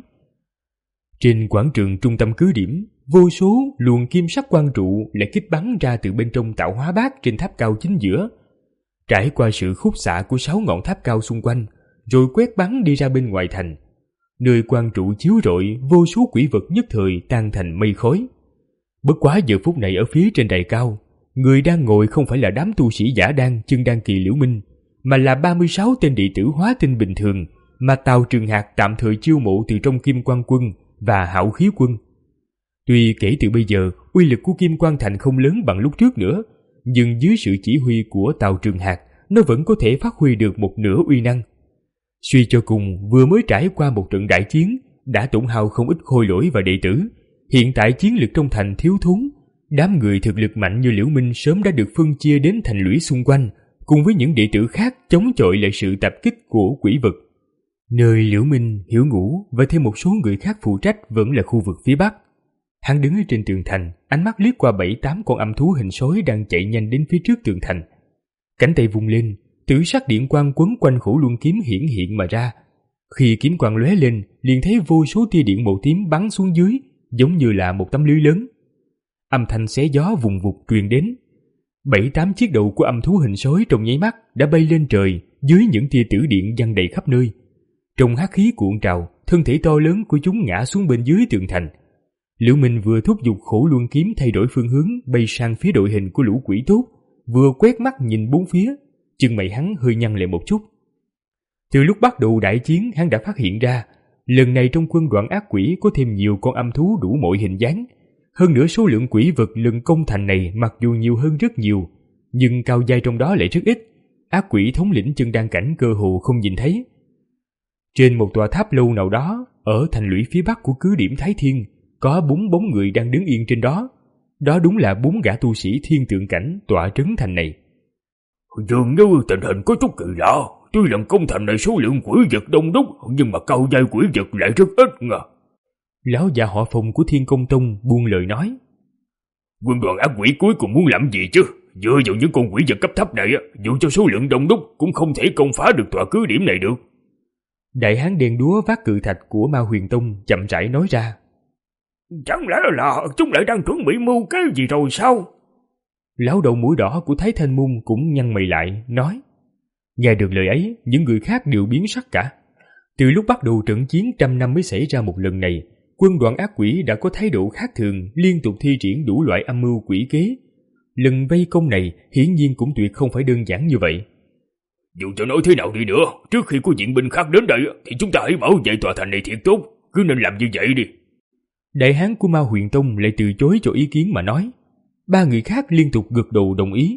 Trên quảng trường trung tâm cứ điểm, vô số luồng kim sắc quang trụ lại kích bắn ra từ bên trong tạo hóa bát trên tháp cao chính giữa, trải qua sự khúc xạ của sáu ngọn tháp cao xung quanh, rồi quét bắn đi ra bên ngoài thành. Nơi quang trụ chiếu rọi, vô số quỷ vật nhất thời tan thành mây khói. Bất quá giờ phút này ở phía trên đài cao, người đang ngồi không phải là đám tu sĩ giả đan chân đan kỳ Liễu Minh, mà là ba mươi sáu tên đệ tử hóa tinh bình thường mà Tào Trường Hạc tạm thời chiêu mộ từ trong Kim Quang quân và Hạo Khí quân. Tuy kể từ bây giờ uy lực của Kim Quang thành không lớn bằng lúc trước nữa, nhưng dưới sự chỉ huy của Tào Trường Hạc, nó vẫn có thể phát huy được một nửa uy năng. Suy cho cùng, vừa mới trải qua một trận đại chiến, đã tổn hao không ít khôi lỗi và đệ tử. Hiện tại chiến lực trong thành thiếu thốn, đám người thực lực mạnh như Liễu Minh sớm đã được phân chia đến thành lũy xung quanh, cùng với những đệ tử khác chống chọi lại sự tập kích của quỷ vật. Nơi Liễu Minh, Hiểu Ngũ và thêm một số người khác phụ trách vẫn là khu vực phía bắc. Hắn đứng ở trên tường thành, ánh mắt liếc qua bảy tám con âm thú hình sói đang chạy nhanh đến phía trước tường thành. Cánh tay vung lên, tử sắc điện quang quấn quanh khổ luân kiếm hiển hiện mà ra. Khi kiếm quang lóe lên, liền thấy vô số tia điện màu tím bắn xuống dưới, giống như là một tấm lưới lớn. Âm thanh xé gió vùng vụt truyền đến. Bảy tám chiếc đầu của âm thú hình sói trong nháy mắt đã bay lên trời dưới những tia tử điện văng đầy khắp nơi. Trong hắc khí cuộn trào, thân thể to lớn của chúng ngã xuống bên dưới tường thành. Liễu Minh vừa thúc giục khổ luân kiếm thay đổi phương hướng bay sang phía đội hình của lũ quỷ tốt, vừa quét mắt nhìn bốn phía, chân mày hắn hơi nhăn lại một chút. Từ lúc bắt đầu đại chiến, hắn đã phát hiện ra, lần này trong quân đoàn ác quỷ có thêm nhiều con âm thú đủ mọi hình dáng. Hơn nữa số lượng quỷ vật lần công thành này mặc dù nhiều hơn rất nhiều, nhưng cao giai trong đó lại rất ít. Ác quỷ thống lĩnh chân đan cảnh cơ hồ không nhìn thấy. Trên một tòa tháp lâu nào đó, ở thành lũy phía bắc của cứ điểm Thái Thiên, có bốn bóng người đang đứng yên trên đó. Đó đúng là bốn gã tu sĩ thiên tượng cảnh tọa trấn thành này. Dường như tình hình có chút kỳ lạ. Tuy lần công thành này số lượng quỷ vật đông đúc, nhưng mà cao giai quỷ vật lại rất ít ngờ. Lão già họ Phùng của Thiên Công Tông buông lời nói. Quân đoàn ác quỷ cuối cùng muốn làm gì chứ? Dựa vào những con quỷ vật cấp thấp này, dù cho số lượng đông đúc cũng không thể công phá được tòa cứ điểm này được. Đại hán đen đúa vác cự thạch của Ma Huyền Tông chậm rãi nói ra. Chẳng lẽ là chúng lại đang chuẩn bị mưu cái gì rồi sao? Lão đầu mũi đỏ của Thái Thanh Môn cũng nhăn mày lại, nói. Nghe được lời ấy, những người khác đều biến sắc cả. Từ lúc bắt đầu trận chiến trăm năm mới xảy ra một lần này, quân đoàn ác quỷ đã có thái độ khác thường, liên tục thi triển đủ loại âm mưu quỷ kế. Lần vây công này hiển nhiên cũng tuyệt không phải đơn giản như vậy. Dù cho nói thế nào đi nữa, trước khi có viện binh khác đến đây thì chúng ta hãy bảo vệ tòa thành này thiệt tốt, cứ nên làm như vậy đi. Đại hán của Ma Huyền Tông lại từ chối cho ý kiến mà nói. Ba người khác liên tục gật đầu đồng ý.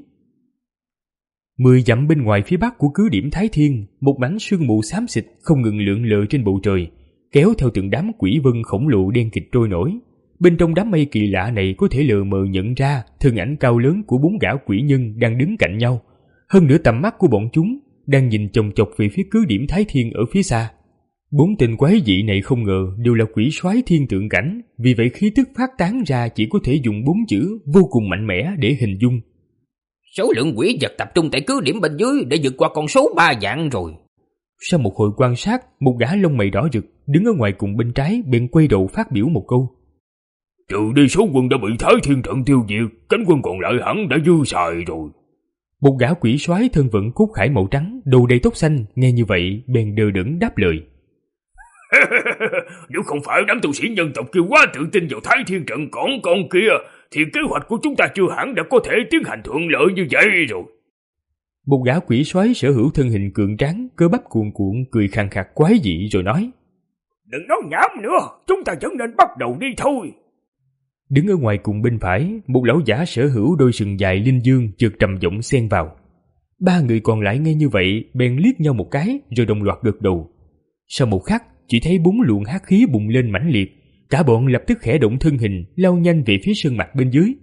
Mười dặm bên ngoài phía bắc của cứ điểm Thái Thiên, một mảnh sương mù xám xịt không ngừng lượn lờ trên bầu trời, kéo theo từng đám quỷ vân khổng lồ đen kịt trôi nổi. Bên trong đám mây kỳ lạ này có thể lờ mờ nhận ra thân ảnh cao lớn của bốn gã quỷ nhân đang đứng cạnh nhau. Hơn nữa tầm mắt của bọn chúng đang nhìn chồng chọc về phía cứ điểm Thái Thiên ở phía xa. Bốn tên quái dị này không ngờ đều là quỷ soái thiên tượng cảnh, vì vậy khí tức phát tán ra chỉ có thể dùng bốn chữ vô cùng mạnh mẽ để hình dung. Số lượng quỷ vật tập trung tại cứ điểm bên dưới đã vượt qua con số ba vạn rồi. Sau một hồi quan sát, một gã lông mày đỏ rực đứng ở ngoài cùng bên trái bèn quay đầu phát biểu một câu. Trừ đi số quân đã bị Thái Thiên trận tiêu diệt, cánh quân còn lại hẳn đã dư xài rồi. Một gã quỷ soái thân vận cốt khải màu trắng, đầu đầy tóc xanh, nghe như vậy bèn đờ đẫn đáp lời. Nếu không phải đám tu sĩ nhân tộc kia quá tự tin vào Thái Thiên trận còn con kia, thì kế hoạch của chúng ta chưa hẳn đã có thể tiến hành thuận lợi như vậy rồi. Một gã quỷ soái sở hữu thân hình cường tráng, cơ bắp cuồn cuộn, cười khàn khạc quái dị rồi nói: Đừng nói nhảm nữa, chúng ta vẫn nên bắt đầu đi thôi. Đứng ở ngoài cùng bên phải, một lão giả sở hữu đôi sừng dài linh dương chợt trầm giọng xen vào. Ba người còn lại nghe như vậy bèn liếc nhau một cái rồi đồng loạt gật đầu. Sau một khắc, chỉ thấy bốn luồng hắc khí bùng lên mãnh liệt, cả bọn lập tức khẽ động thân hình lao nhanh về phía sơn mạch bên dưới.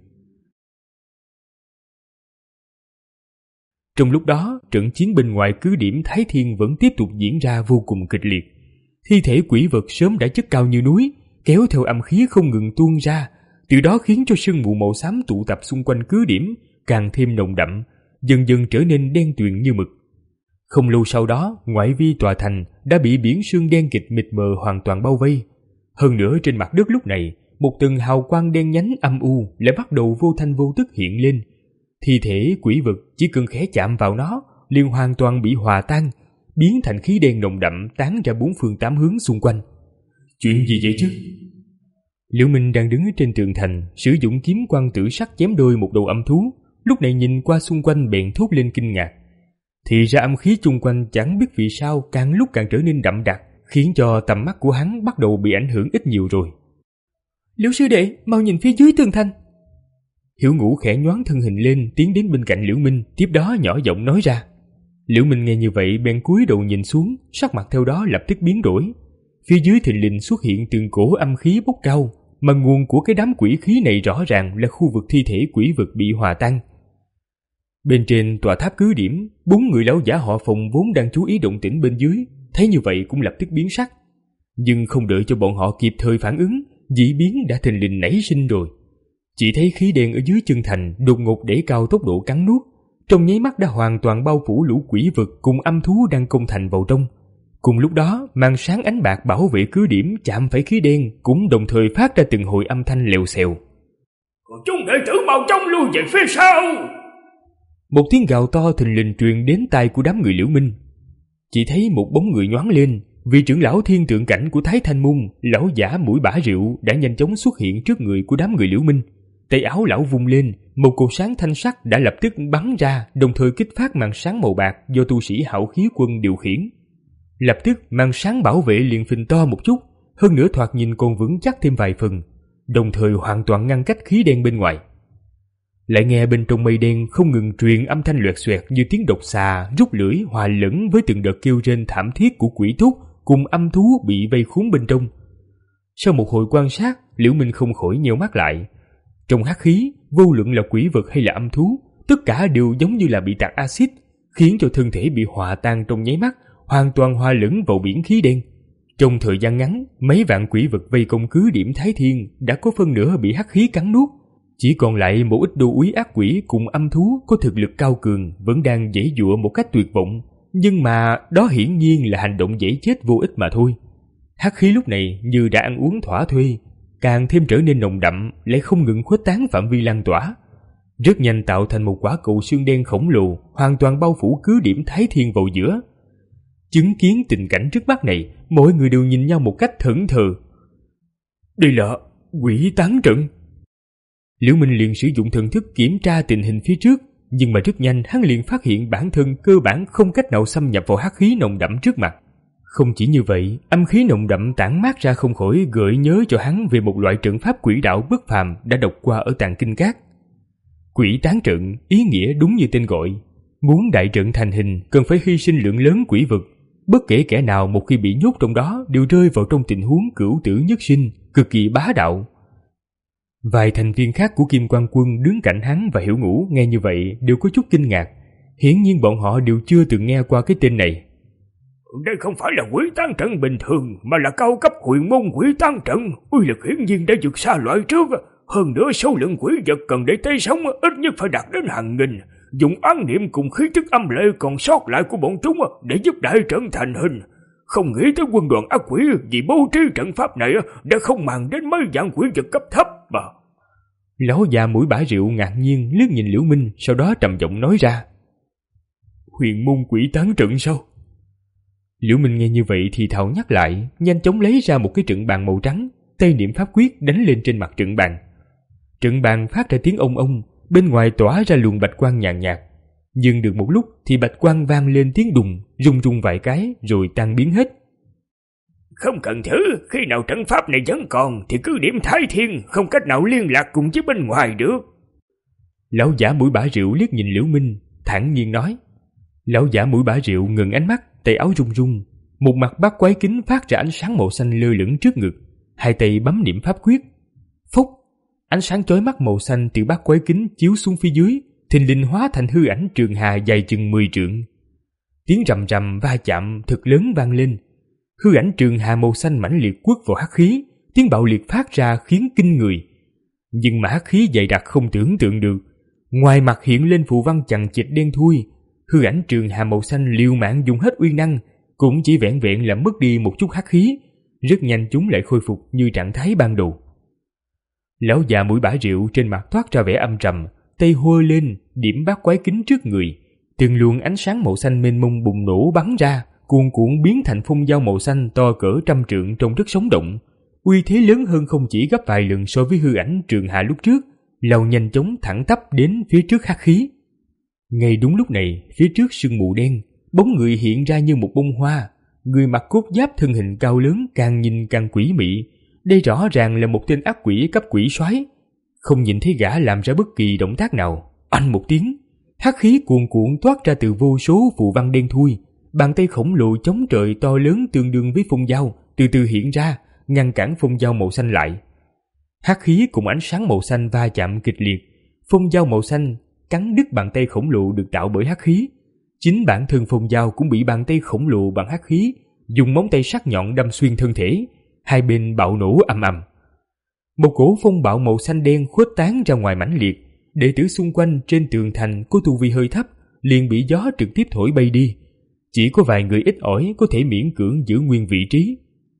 Trong lúc đó, trận chiến bên ngoài cứ điểm Thái Thiên vẫn tiếp tục diễn ra vô cùng kịch liệt. Thi thể quỷ vật sớm đã chất cao như núi, kéo theo âm khí không ngừng tuôn ra, từ đó khiến cho sương mù màu xám tụ tập xung quanh cứ điểm càng thêm nồng đậm, dần dần trở nên đen tuyền như mực. Không lâu sau đó, ngoại vi tòa thành đã bị biển sương đen kịt mịt mờ hoàn toàn bao vây. Hơn nữa trên mặt đất lúc này, một tầng hào quang đen nhánh âm u lại bắt đầu vô thanh vô tức hiện lên. Thi thể quỷ vật chỉ cần khẽ chạm vào nó liền hoàn toàn bị hòa tan, biến thành khí đen nồng đậm tán ra bốn phương tám hướng xung quanh. Chuyện gì vậy chứ? Liễu Minh đang đứng trên tường thành, sử dụng kiếm quang tử sắc chém đôi một đầu âm thú, lúc này nhìn qua xung quanh bèn thốt lên kinh ngạc. Thì ra âm khí chung quanh chẳng biết vì sao càng lúc càng trở nên đậm đặc, khiến cho tầm mắt của hắn bắt đầu bị ảnh hưởng ít nhiều rồi. Liễu sư đệ, mau nhìn phía dưới tường thành. Hiểu Ngũ khẽ nhoáng thân hình lên, tiến đến bên cạnh Liễu Minh, tiếp đó nhỏ giọng nói ra. Liễu Minh nghe như vậy bèn cúi đầu nhìn xuống, sắc mặt theo đó lập tức biến đổi. Phía dưới thình lình xuất hiện từng cổ âm khí bốc cao, mà nguồn của cái đám quỷ khí này rõ ràng là khu vực thi thể quỷ vật bị hòa tan. Bên trên tòa tháp cứ điểm, bốn người lão giả họ Phòng vốn đang chú ý động tĩnh bên dưới, thấy như vậy cũng lập tức biến sắc. Nhưng không đợi cho bọn họ kịp thời phản ứng, dị biến đã thình lình nảy sinh rồi. Chỉ thấy khí đen ở dưới chân thành đột ngột đẩy cao tốc độ cắn nuốt, trong nháy mắt đã hoàn toàn bao phủ lũ quỷ vật cùng âm thú đang công thành vào trong. Cùng lúc đó, màn sáng ánh bạc bảo vệ cứ điểm chạm phải khí đen cũng đồng thời phát ra từng hồi âm thanh lèo xèo. Còn chúng đệ tử mau chóng lui về phía sau! Một tiếng gào to thình lình truyền đến tai của đám người Liễu Minh. Chỉ thấy một bóng người nhoáng lên, vị trưởng lão thiên tượng cảnh của Thái Thanh Môn, lão giả mũi bả rượu đã nhanh chóng xuất hiện trước người của đám người Liễu Minh. Tay áo lão vung lên, một cột sáng thanh sắc đã lập tức bắn ra, đồng thời kích phát màn sáng màu bạc do tu sĩ Hạo Khí Quân điều khiển. Lập tức màn sáng bảo vệ liền phình to một chút, hơn nữa thoạt nhìn còn vững chắc thêm vài phần, đồng thời hoàn toàn ngăn cách khí đen bên ngoài. Lại nghe bên trong mây đen không ngừng truyền âm thanh loẹt xoẹt như tiếng độc xà rút lưỡi hòa lẫn với từng đợt kêu rên thảm thiết của quỷ thúc cùng âm thú bị vây khốn bên trong. Sau một hồi quan sát, Liễu Minh không khỏi nheo mắt lại. Trong hắc khí, vô luận là quỷ vật hay là âm thú, tất cả đều giống như là bị tạt axit, khiến cho thân thể bị hòa tan trong nháy mắt, hoàn toàn hòa lẫn vào biển khí đen. Trong thời gian ngắn, mấy vạn quỷ vật vây công cứ điểm Thái Thiên đã có phân nửa bị hắc khí cắn nuốt, chỉ còn lại một ít đô úy ác quỷ cùng âm thú có thực lực cao cường vẫn đang giãy giụa một cách tuyệt vọng, nhưng mà đó hiển nhiên là hành động dễ chết vô ích mà thôi. Hắc khí lúc này như đã ăn uống thỏa thuê, càng thêm trở nên nồng đậm, lại không ngừng khuếch tán phạm vi lan tỏa, rất nhanh tạo thành một quả cầu xương đen khổng lồ, hoàn toàn bao phủ cứ điểm Thái Thiên vào giữa. Chứng kiến tình cảnh trước mắt này, mọi người đều nhìn nhau một cách thẫn thờ. Đây là quỷ tán trận. Liễu Minh liền sử dụng thần thức kiểm tra tình hình phía trước, nhưng mà rất nhanh hắn liền phát hiện bản thân cơ bản không cách nào xâm nhập vào hắc khí nồng đậm trước mặt. Không chỉ như vậy, âm khí nồng đậm tản mát ra không khỏi gợi nhớ cho hắn về một loại trận pháp quỷ đạo bất phàm đã đọc qua ở Tàng Kinh Các. Quỷ tán trận, ý nghĩa đúng như tên gọi. Muốn đại trận thành hình cần phải hy sinh lượng lớn quỷ vật. Bất kể kẻ nào một khi bị nhốt trong đó đều rơi vào trong tình huống cửu tử nhất sinh, cực kỳ bá đạo. Vài thành viên khác của Kim Quang Quân đứng cạnh hắn và Hiểu Ngũ nghe như vậy đều có chút kinh ngạc. Hiển nhiên bọn họ đều chưa từng nghe qua cái tên này. Đây không phải là quỷ tán trận bình thường, mà là cao cấp huyền môn quỷ tán trận, uy lực hiển nhiên đã vượt xa loại trước. Hơn nữa số lượng quỷ vật cần để tế sống ít nhất phải đạt đến hàng nghìn. Dùng án niệm cùng khí tức âm lệ còn sót lại của bọn chúng để giúp đại trận thành hình. Không nghĩ tới quân đoàn ác quỷ vì bố trí trận pháp này đã không màng đến mấy dạng quỷ vật cấp thấp mà. Lão già mũi bả rượu ngạc nhiên liếc nhìn Liễu Minh, sau đó trầm giọng nói ra. Huyền môn quỷ tán trận sao? Liễu Minh nghe như vậy thì thào nhắc lại, nhanh chóng lấy ra một cái trận bàn màu trắng, tay niệm pháp quyết đánh lên trên mặt trận bàn. Trận bàn phát ra tiếng ông ông, bên ngoài tỏa ra luồng bạch quang nhàn nhạt. Nhưng được một lúc thì bạch quang vang lên tiếng đùng, rung rung vài cái rồi tan biến hết. Không cần thử, khi nào trận pháp này vẫn còn thì cứ điểm Thái Thiên không cách nào liên lạc cùng với bên ngoài được. Lão giả mũi bả rượu liếc nhìn Liễu Minh, thản nhiên nói. Lão giả mũi bả rượu ngừng ánh mắt, tay áo rung rung, một mặt bát quái kính phát ra ánh sáng màu xanh lơ lửng trước ngực, hai tay bấm niệm pháp quyết. Phúc, ánh sáng chói mắt màu xanh từ bát quái kính chiếu xuống phía dưới, thình lình hóa thành hư ảnh trường hà dài chừng mười trượng. Tiếng rầm rầm va chạm thật lớn vang lên. Hư ảnh trường hà màu xanh mãnh liệt quất vào hắc khí, tiếng bạo liệt phát ra khiến kinh người. Nhưng mà hắc khí dày đặc không tưởng tượng được, ngoài mặt hiện lên phù văn chằng chịt đen thui. Hư ảnh trường hà màu xanh liều mạng dùng hết uy năng, cũng chỉ vẹn vẹn làm mất đi một chút hắc khí, rất nhanh chúng lại khôi phục như trạng thái ban đầu. Lão già mũi bả rượu trên mặt toát ra vẻ âm trầm, tay hô lên điểm bát quái kính trước người, từng luồng ánh sáng màu xanh mênh mông bùng nổ bắn ra, cuồn cuộn biến thành phong dao màu xanh to cỡ trăm trượng trông rất sống động, uy thế lớn hơn không chỉ gấp vài lần so với hư ảnh trường hà lúc trước, lao nhanh chóng thẳng tắp đến phía trước hắc khí. Ngay đúng lúc này, phía trước sương mù đen, bóng người hiện ra như một bông hoa, người mặc cốt giáp thân hình cao lớn càng nhìn càng quỷ mị, đây rõ ràng là một tên ác quỷ cấp quỷ soái. Không nhìn thấy gã làm ra bất kỳ động tác nào, oanh một tiếng, hắc khí cuồn cuộn toát ra từ vô số phù văn đen thui, bàn tay khổng lồ chống trời to lớn tương đương với phong dao từ từ hiện ra, ngăn cản phong dao màu xanh lại. Hắc khí cùng ánh sáng màu xanh va chạm kịch liệt, phong dao màu xanh cắn đứt bàn tay khổng lồ được tạo bởi hắc khí. Chính bản thân phong dao cũng bị bàn tay khổng lồ bằng hắc khí dùng móng tay sắc nhọn đâm xuyên thân thể, hai bên bạo nổ ầm ầm. Một cổ phong bạo màu xanh đen khuếch tán ra ngoài mãnh liệt, đệ tử xung quanh trên tường thành có tu vi hơi thấp liền bị gió trực tiếp thổi bay đi, chỉ có vài người ít ỏi có thể miễn cưỡng giữ nguyên vị trí.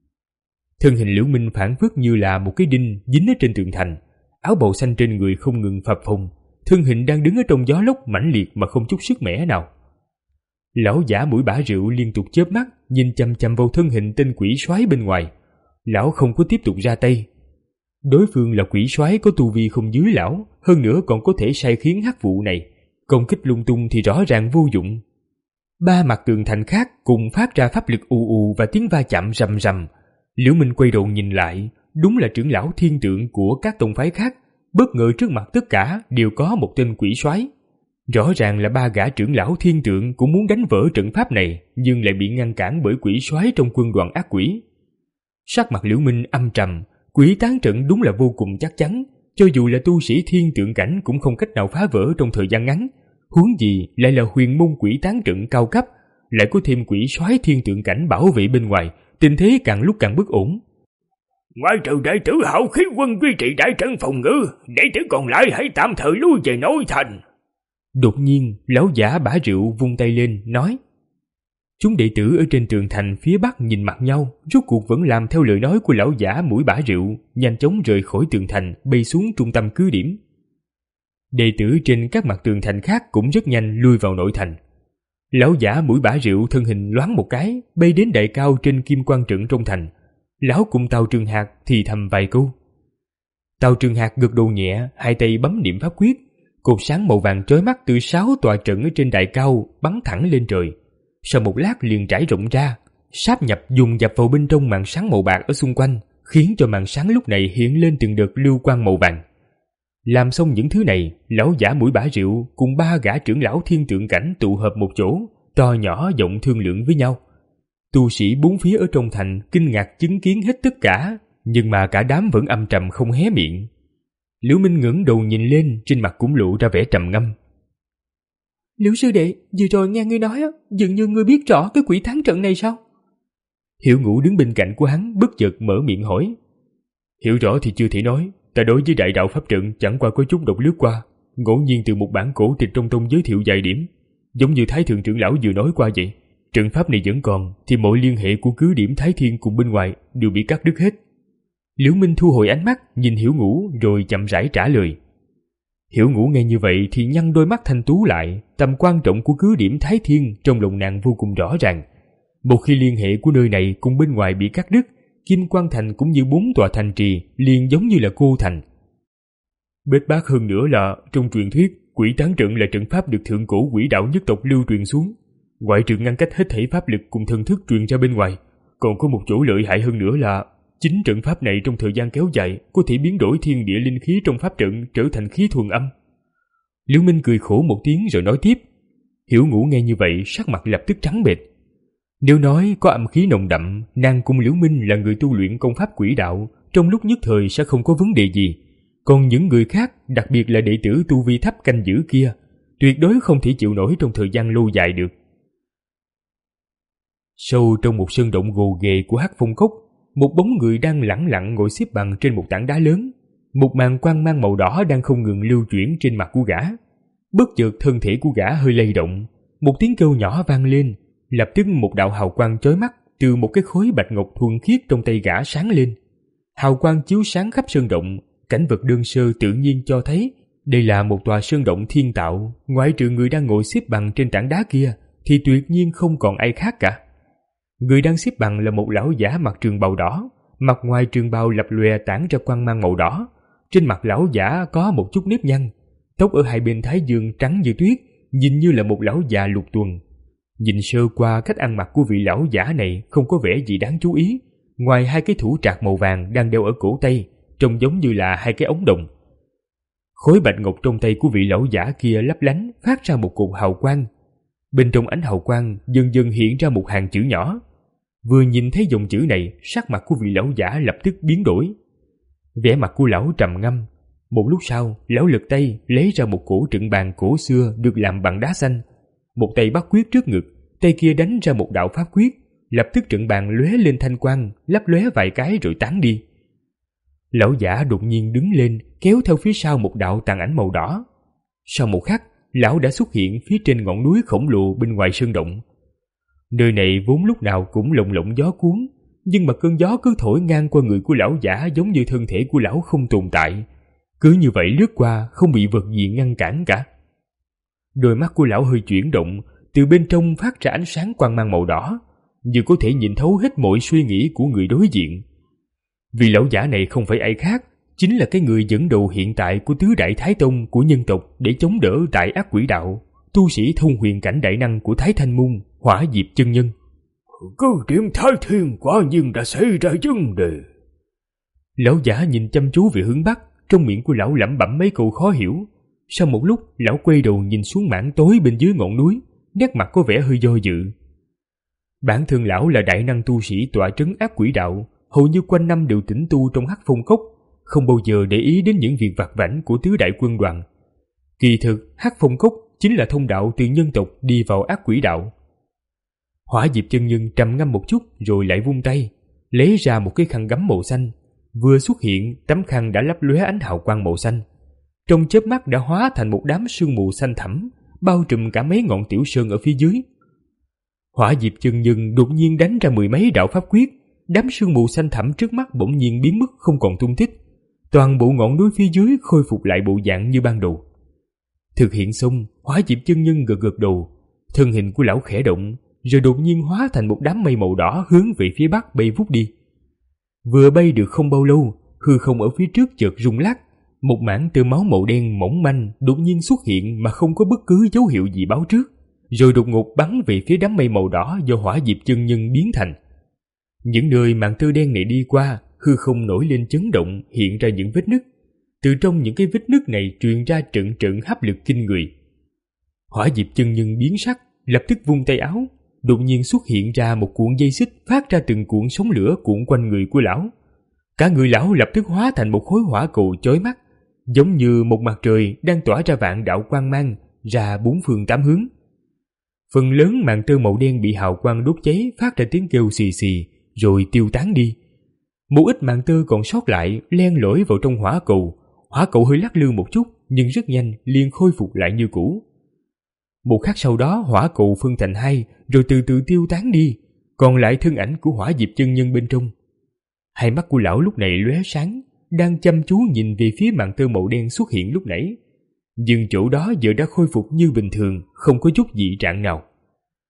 Thân hình Liễu Minh phản phất như là một cái đinh dính ở trên tường thành, áo bào xanh trên người không ngừng phập phồng, thân hình đang đứng ở trong gió lốc mãnh liệt mà không chút sức mẻ nào. Lão giả mũi bả rượu liên tục chớp mắt nhìn chằm chằm vào thân hình tên quỷ soái bên ngoài. Lão không có tiếp tục ra tay. Đối phương là quỷ soái có tu vi không dưới lão, hơn nữa còn có thể sai khiến hắc vụ này, công kích lung tung thì rõ ràng vô dụng. Ba mặt tường thành khác cùng phát ra pháp lực ù ù và tiếng va chạm rầm rầm. Liễu Minh quay đầu nhìn lại, đúng là trưởng lão thiên tượng của các tông phái khác, bất ngờ trước mặt tất cả đều có một tên quỷ soái. Rõ ràng là ba gã trưởng lão thiên tượng cũng muốn đánh vỡ trận pháp này, nhưng lại bị ngăn cản bởi quỷ soái trong quân đoàn ác quỷ. Sắc mặt Liễu Minh âm trầm, quỷ tán trận đúng là vô cùng chắc chắn, cho dù là tu sĩ thiên tượng cảnh cũng không cách nào phá vỡ trong thời gian ngắn, huống gì lại là huyền môn quỷ tán trận cao cấp, lại có thêm quỷ soái thiên tượng cảnh bảo vệ bên ngoài, tình thế càng lúc càng bất ổn. Ngoài trừ đệ tử hạo khí quân duy trì đại trận phòng ngự, đệ tử còn lại hãy tạm thời lui về nội thành. Đột nhiên, lão giả bả rượu vung tay lên, nói. Chúng đệ tử ở trên tường thành phía bắc nhìn mặt nhau, rốt cuộc vẫn làm theo lời nói của lão giả mũi bả rượu, nhanh chóng rời khỏi tường thành, bay xuống trung tâm cứ điểm. Đệ tử trên các mặt tường thành khác cũng rất nhanh lui vào nội thành. Lão giả mũi bả rượu thân hình loáng một cái, bay đến đại cao trên kim quan trận trong thành. Lão cùng Tào Trường Hạc thì thầm vài câu. Tào Trường Hạc gật đầu nhẹ, hai tay bấm niệm pháp quyết, cột sáng màu vàng chói mắt từ sáu tòa trận ở trên đại cao bắn thẳng lên trời. Sau một lát liền trải rộng ra, sáp nhập dùng dập vào bên trong màn sáng màu bạc ở xung quanh, khiến cho màn sáng lúc này hiện lên từng đợt lưu quang màu vàng. Làm xong những thứ này, lão giả mũi bả rượu cùng ba gã trưởng lão thiên tượng cảnh tụ hợp một chỗ, to nhỏ giọng thương lượng với nhau. Tu sĩ bốn phía ở trong thành kinh ngạc chứng kiến hết tất cả, nhưng mà cả đám vẫn âm trầm không hé miệng. Liễu Minh ngẩng đầu nhìn lên, trên mặt cũng lộ ra vẻ trầm ngâm. Liễu sư đệ, vừa rồi nghe ngươi nói, dường như ngươi biết rõ cái quỷ thắng trận này sao? Hiểu Ngũ đứng bên cạnh của hắn bất chợt mở miệng hỏi. Hiểu rõ thì chưa thể nói, ta đối với đại đạo pháp trận chẳng qua có chút đọc lướt qua, ngẫu nhiên từ một bản cổ tịch trong tông giới thiệu vài điểm, giống như Thái thượng trưởng lão vừa nói qua vậy. Trận pháp này vẫn còn, thì mọi liên hệ của cứ điểm Thái Thiên cùng bên ngoài đều bị cắt đứt hết. Liễu Minh thu hồi ánh mắt, nhìn Hiểu Ngũ rồi chậm rãi trả lời. Hiểu Ngũ nghe như vậy thì nhăn đôi mắt thanh tú lại, tầm quan trọng của cứ điểm Thái Thiên trong lòng nàng vô cùng rõ ràng. Một khi liên hệ của nơi này cùng bên ngoài bị cắt đứt, Kim Quan Thành cũng như bốn tòa thành trì liền giống như là cô thành. Bết bát hơn nữa là trong truyền thuyết, Quỷ Tán Trận là trận pháp được thượng cổ quỷ đạo nhất tộc lưu truyền xuống, ngoại trừ ngăn cách hết thảy pháp lực cùng thần thức truyền ra bên ngoài, còn có một chỗ lợi hại hơn nữa là chính trận pháp này trong thời gian kéo dài có thể biến đổi thiên địa linh khí trong pháp trận trở thành khí thuần âm. Liễu Minh cười khổ một tiếng rồi nói tiếp. Hiểu Ngũ nghe như vậy sắc mặt lập tức trắng bệch. Nếu nói có âm khí nồng đậm, nàng cùng Liễu Minh là người tu luyện công pháp quỷ đạo, trong lúc nhất thời sẽ không có vấn đề gì. Còn những người khác, đặc biệt là đệ tử tu vi thấp canh giữ kia, tuyệt đối không thể chịu nổi trong thời gian lâu dài được. Sâu trong một sơn động gồ ghề của Hắc Phong Cốc, một bóng người đang lẳng lặng ngồi xếp bằng trên một tảng đá lớn. Một màn quang mang màu đỏ đang không ngừng lưu chuyển trên mặt của gã. Bất chợt thân thể của gã hơi lay động, một tiếng kêu nhỏ vang lên, lập tức một đạo hào quang chói mắt từ một cái khối bạch ngọc thuần khiết trong tay gã sáng lên. Hào quang chiếu sáng khắp sơn động, cảnh vật đơn sơ tự nhiên cho thấy đây là một tòa sơn động thiên tạo, ngoại trừ người đang ngồi xếp bằng trên tảng đá kia thì tuyệt nhiên không còn ai khác cả. Người đang xếp bằng là một lão giả mặc trường bào đỏ, mặt ngoài trường bào lập lòe tản ra quang mang màu đỏ. Trên mặt lão giả có một chút nếp nhăn, tóc ở hai bên thái dương trắng như tuyết, nhìn như là một lão già lục tuần. Nhìn sơ qua cách ăn mặc của vị lão giả này không có vẻ gì đáng chú ý, ngoài hai cái thủ trạc màu vàng đang đeo ở cổ tay, trông giống như là hai cái ống đồng. Khối bạch ngọc trong tay của vị lão giả kia lấp lánh, phát ra một cột hào quang. Bên trong ánh hào quang dần dần hiện ra một hàng chữ nhỏ. Vừa nhìn thấy dòng chữ này, sắc mặt của vị lão giả lập tức biến đổi. Vẻ mặt của lão trầm ngâm. Một lúc sau, lão lật tay lấy ra một cổ trận bàn cổ xưa được làm bằng đá xanh. Một tay bắt quyết trước ngực, tay kia đánh ra một đạo pháp quyết. Lập tức trận bàn lóe lên thanh quang, lấp lóe vài cái rồi tán đi. Lão giả đột nhiên đứng lên, kéo theo phía sau một đạo tàn ảnh màu đỏ. Sau một khắc, lão đã xuất hiện phía trên ngọn núi khổng lồ bên ngoài sơn động. Nơi này vốn lúc nào cũng lồng lộng gió cuốn, nhưng mà cơn gió cứ thổi ngang qua người của lão giả giống như thân thể của lão không tồn tại. Cứ như vậy lướt qua, không bị vật gì ngăn cản cả. Đôi mắt của lão hơi chuyển động, từ bên trong phát ra ánh sáng quang mang màu đỏ, như có thể nhìn thấu hết mọi suy nghĩ của người đối diện. Vì lão giả này không phải ai khác, chính là cái người dẫn đầu hiện tại của tứ đại thái tông của nhân tộc để chống đỡ đại ác quỷ đạo, tu sĩ thông huyền cảnh đại năng của Thái Thanh Môn, Hỏa Diệp chân nhân. Cứ điểm Thái Thiên quả nhiên đã xảy ra vấn đề. Lão giả nhìn chăm chú về hướng bắc, trong miệng của lão lẩm bẩm mấy câu khó hiểu. Sau một lúc, lão quay đầu nhìn xuống mảng tối bên dưới ngọn núi, nét mặt có vẻ hơi do dự. Bản thân lão là đại năng tu sĩ tọa trấn ác quỷ đạo, hầu như quanh năm đều tĩnh tu trong Hắc Phong Cốc, không bao giờ để ý đến những việc vặt vãnh của tứ đại quân đoàn. Kỳ thực, Hắc Phong Cốc chính là thông đạo từ nhân tộc đi vào ác quỷ đạo. Hỏa Diệp chân nhân trầm ngâm một chút rồi lại vung tay, lấy ra một cái khăn gấm màu xanh. Vừa xuất hiện, tấm khăn đã lấp lóe ánh hào quang màu xanh. Trong chớp mắt đã hóa thành một đám sương mù xanh thẳm, bao trùm cả mấy ngọn tiểu sơn ở phía dưới. Hỏa Diệp chân nhân đột nhiên đánh ra mười mấy đạo pháp quyết, đám sương mù xanh thẳm trước mắt bỗng nhiên biến mất không còn tung tích. Toàn bộ ngọn núi phía dưới khôi phục lại bộ dạng như ban đầu. Thực hiện xong, Hỏa Diệp chân nhân gật gật đầu, thân hình của lão khẽ động, rồi đột nhiên hóa thành một đám mây màu đỏ hướng về phía bắc bay vút đi. Vừa bay được không bao lâu, hư không ở phía trước chợt rung lắc, một mảng tơ máu màu đen mỏng manh đột nhiên xuất hiện mà không có bất cứ dấu hiệu gì báo trước, rồi đột ngột bắn về phía đám mây màu đỏ do Hỏa Diệp chân nhân biến thành. Những nơi mảng tơ đen này đi qua, hư không nổi lên chấn động, hiện ra những vết nứt. Từ trong những cái vết nứt này truyền ra trận trận hấp lực kinh người. Hỏa Diệp chân nhân biến sắc, lập tức vung tay áo, đột nhiên xuất hiện ra một cuộn dây xích phát ra từng cuộn sóng lửa cuộn quanh người của lão. Cả người lão lập tức hóa thành một khối hỏa cầu chói mắt, giống như một mặt trời đang tỏa ra vạn đạo quang mang ra bốn phương tám hướng. Phần lớn màn tơ màu đen bị hào quang đốt cháy phát ra tiếng kêu xì xì rồi tiêu tán đi. Một ít màn tơ còn sót lại len lỏi vào trong hỏa cầu. Hỏa cầu hơi lắc lư một chút nhưng rất nhanh liền khôi phục lại như cũ. Một khắc sau đó hỏa cầu phân thành hai rồi từ từ tiêu tán đi, còn lại thân ảnh của Hỏa Diệp chân nhân bên trong. Hai mắt của lão lúc này lóe sáng, đang chăm chú nhìn về phía màn tơ màu đen xuất hiện lúc nãy. Nhưng chỗ đó giờ đã khôi phục như bình thường, không có chút dị trạng nào.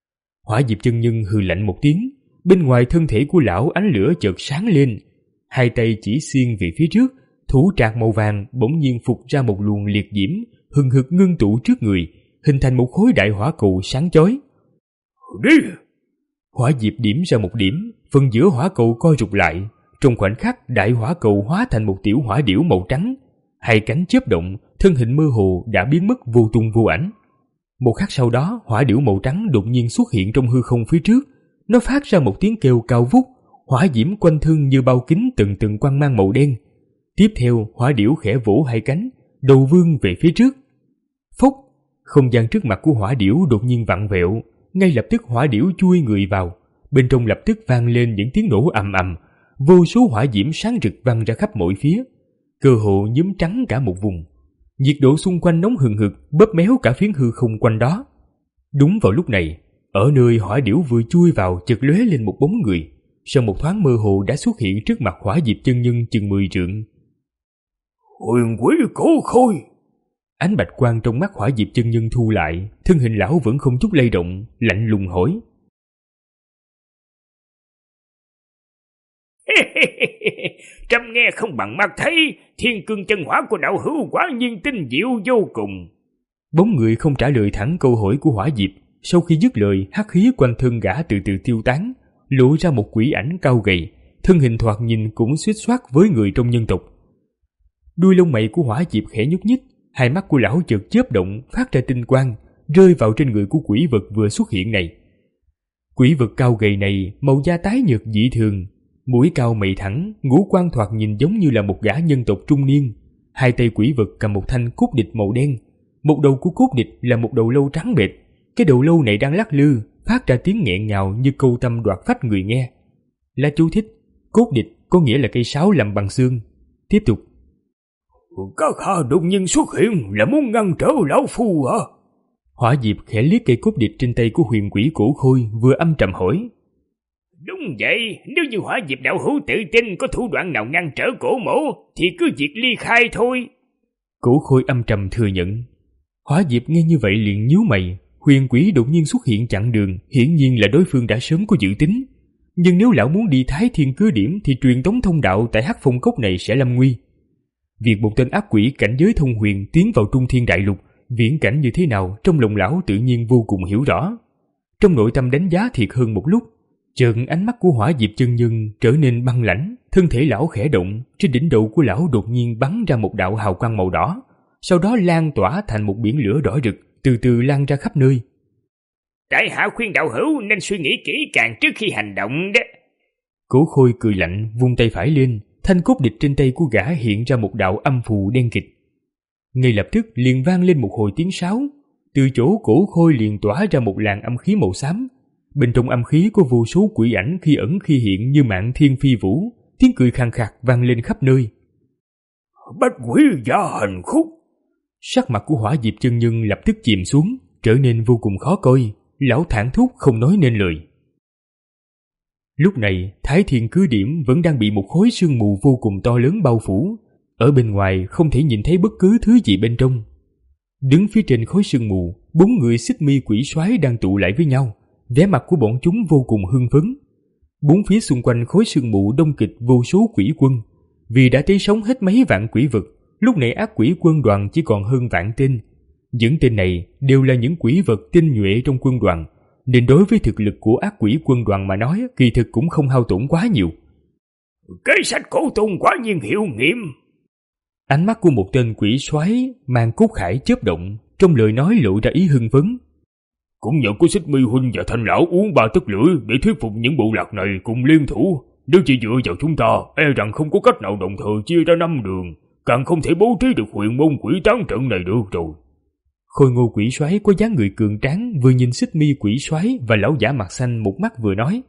Hỏa Diệp chân nhân hừ lạnh một tiếng, bên ngoài thân thể của lão ánh lửa chợt sáng lên, hai tay chỉ xiên về phía trước, thủ trạc màu vàng bỗng nhiên phục ra một luồng liệt diễm hừng hực ngưng tụ trước người, hình thành một khối đại hỏa cầu sáng chói. Đi! Hỏa Diệp điểm ra một điểm, phần giữa hỏa cầu co rụt lại, trong khoảnh khắc đại hỏa cầu hóa thành một tiểu hỏa điểu màu trắng, hai cánh chớp động, thân hình mơ hồ đã biến mất vô tung vô ảnh. Một khắc sau đó, hỏa điểu màu trắng đột nhiên xuất hiện trong hư không phía trước, nó phát ra một tiếng kêu cao vút, hỏa diễm quanh thân như bao kính từng từng quang mang màu đen. Tiếp theo, hỏa điểu khẽ vỗ hai cánh, đầu vươn về phía trước. Phốc, không gian trước mặt của hỏa điểu đột nhiên vặn vẹo, ngay lập tức hỏa điểu chui người vào, bên trong lập tức vang lên những tiếng nổ ầm ầm, vô số hỏa diễm sáng rực văng ra khắp mọi phía, cơ hồ nhuốm trắng cả một vùng. Nhiệt độ xung quanh nóng hừng hực, bóp méo cả phiến hư không quanh đó. Đúng vào lúc này, ở nơi hỏa điểu vừa chui vào chợt lóe lên một bóng người, sau một thoáng mơ hồ đã xuất hiện trước mặt Hỏa Diệp chân nhân chừng mười trượng. Huyền Quý Cổ Khôi! Ánh bạch quang trong mắt Hỏa Diệp chân nhân thu lại, thân hình lão vẫn không chút lay động, lạnh lùng hỏi: Trăm nghe không bằng mắt thấy, thiên cương chân hỏa của đạo hữu quả nhiên tinh diệu vô cùng. Bóng người không trả lời thẳng câu hỏi của Hỏa Diệp, sau khi dứt lời, hắc khí quanh thân gã từ từ tiêu tán, lộ ra một quỷ ảnh cao gầy, thân hình thoạt nhìn cũng xuýt xoát với người trong nhân tộc. Đuôi lông mày của Hỏa Diệp khẽ nhúc nhích, hai mắt của lão chợt chớp động, phát ra tinh quang, rơi vào trên người của quỷ vật vừa xuất hiện này. Quỷ vật cao gầy này màu da tái nhợt dị thường, mũi cao mày thẳng, ngũ quan thoạt nhìn giống như là một gã nhân tộc trung niên. Hai tay quỷ vật cầm một thanh cốt địch màu đen, một đầu của cốt địch là một đầu lâu trắng bệch. Cái đầu lâu này đang lắc lư, phát ra tiếng nghẹn ngào như câu tâm đoạt phách người nghe. Là chú thích, cốt địch có nghĩa là cây sáo làm bằng xương. Tiếp tục: Các hạ đột nhiên xuất hiện là muốn ngăn trở lão phu hả? Hỏa Diệp khẽ liếc cây cốt địch trên tay của Huyền Quỷ Cổ Khôi, vừa âm trầm hỏi: Đúng vậy, nếu như Hỏa Diệp đạo hữu tự tin có thủ đoạn nào ngăn trở cổ mộ thì cứ việc ly khai thôi. Cổ Khôi âm trầm thừa nhận. Hỏa Diệp nghe như vậy liền nhíu mày. Huyền Quỷ đột nhiên xuất hiện chặn đường, hiển nhiên là đối phương đã sớm có dự tính. Nhưng nếu lão muốn đi Thái Thiên Cứ Điểm thì truyền tống thông đạo tại Hắc Phong Cốc này sẽ lâm nguy. Việc một tên ác quỷ cảnh giới thông huyền tiến vào Trung Thiên Đại Lục, viễn cảnh như thế nào trong lòng lão tự nhiên vô cùng hiểu rõ. Trong nội tâm đánh giá thiệt hơn một lúc, chợt ánh mắt của Hỏa Diệp chân nhân trở nên băng lãnh, thân thể lão khẽ động, trên đỉnh đầu của lão đột nhiên bắn ra một đạo hào quang màu đỏ, sau đó lan tỏa thành một biển lửa đỏ rực, từ từ lan ra khắp nơi. Tại hạ khuyên đạo hữu nên suy nghĩ kỹ càng trước khi hành động đó. Cổ Khôi cười lạnh, vung tay phải lên, thanh cốt địch trên tay của gã hiện ra một đạo âm phù đen kịt. Ngay lập tức liền vang lên một hồi tiếng sáo, từ chỗ Cổ Khôi liền tỏa ra một làn âm khí màu xám. Bên trong âm khí có vô số quỷ ảnh khi ẩn khi hiện như mạng thiên phi vũ, tiếng cười khàn khạc vang lên khắp nơi. Bách quỷ giả hành khúc! Sắc mặt của Hỏa Diệp chân nhân lập tức chìm xuống, trở nên vô cùng khó coi. Lão thảng thốt không nói nên lời. Lúc này, Thái Thiên Cứ Điểm vẫn đang bị một khối sương mù vô cùng to lớn bao phủ. Ở bên ngoài không thể nhìn thấy bất cứ thứ gì bên trong. Đứng phía trên khối sương mù, bốn người xích mi quỷ soái đang tụ lại với nhau. Vẻ mặt của bọn chúng vô cùng hưng phấn. Bốn phía xung quanh khối sương mù đông kịch vô số quỷ quân. Vì đã thấy sống hết mấy vạn quỷ vật, lúc này ác quỷ quân đoàn chỉ còn hơn vạn tên. Những tên này đều là những quỷ vật tinh nhuệ trong quân đoàn, nên đối với thực lực của ác quỷ quân đoàn mà nói, kỳ thực cũng không hao tổn quá nhiều. Kế sách cổ tôn quả nhiên hiệu nghiệm. Ánh mắt của một tên quỷ soái mang cốt khải chớp động, trong lời nói lộ ra ý hưng phấn. Cũng nhờ có Xích Mi huynh và Thanh lão uống ba tấc lưỡi để thuyết phục những bộ lạc này cùng liên thủ. Nếu chỉ dựa vào chúng ta, e rằng không có cách nào đồng thời chia ra năm đường, càng không thể bố trí được huyền môn quỷ tán trận này được rồi. Khôi Ngô quỷ soái có dáng người cường tráng, vừa nhìn Xích Mi quỷ soái và lão giả mặt xanh một mắt vừa nói: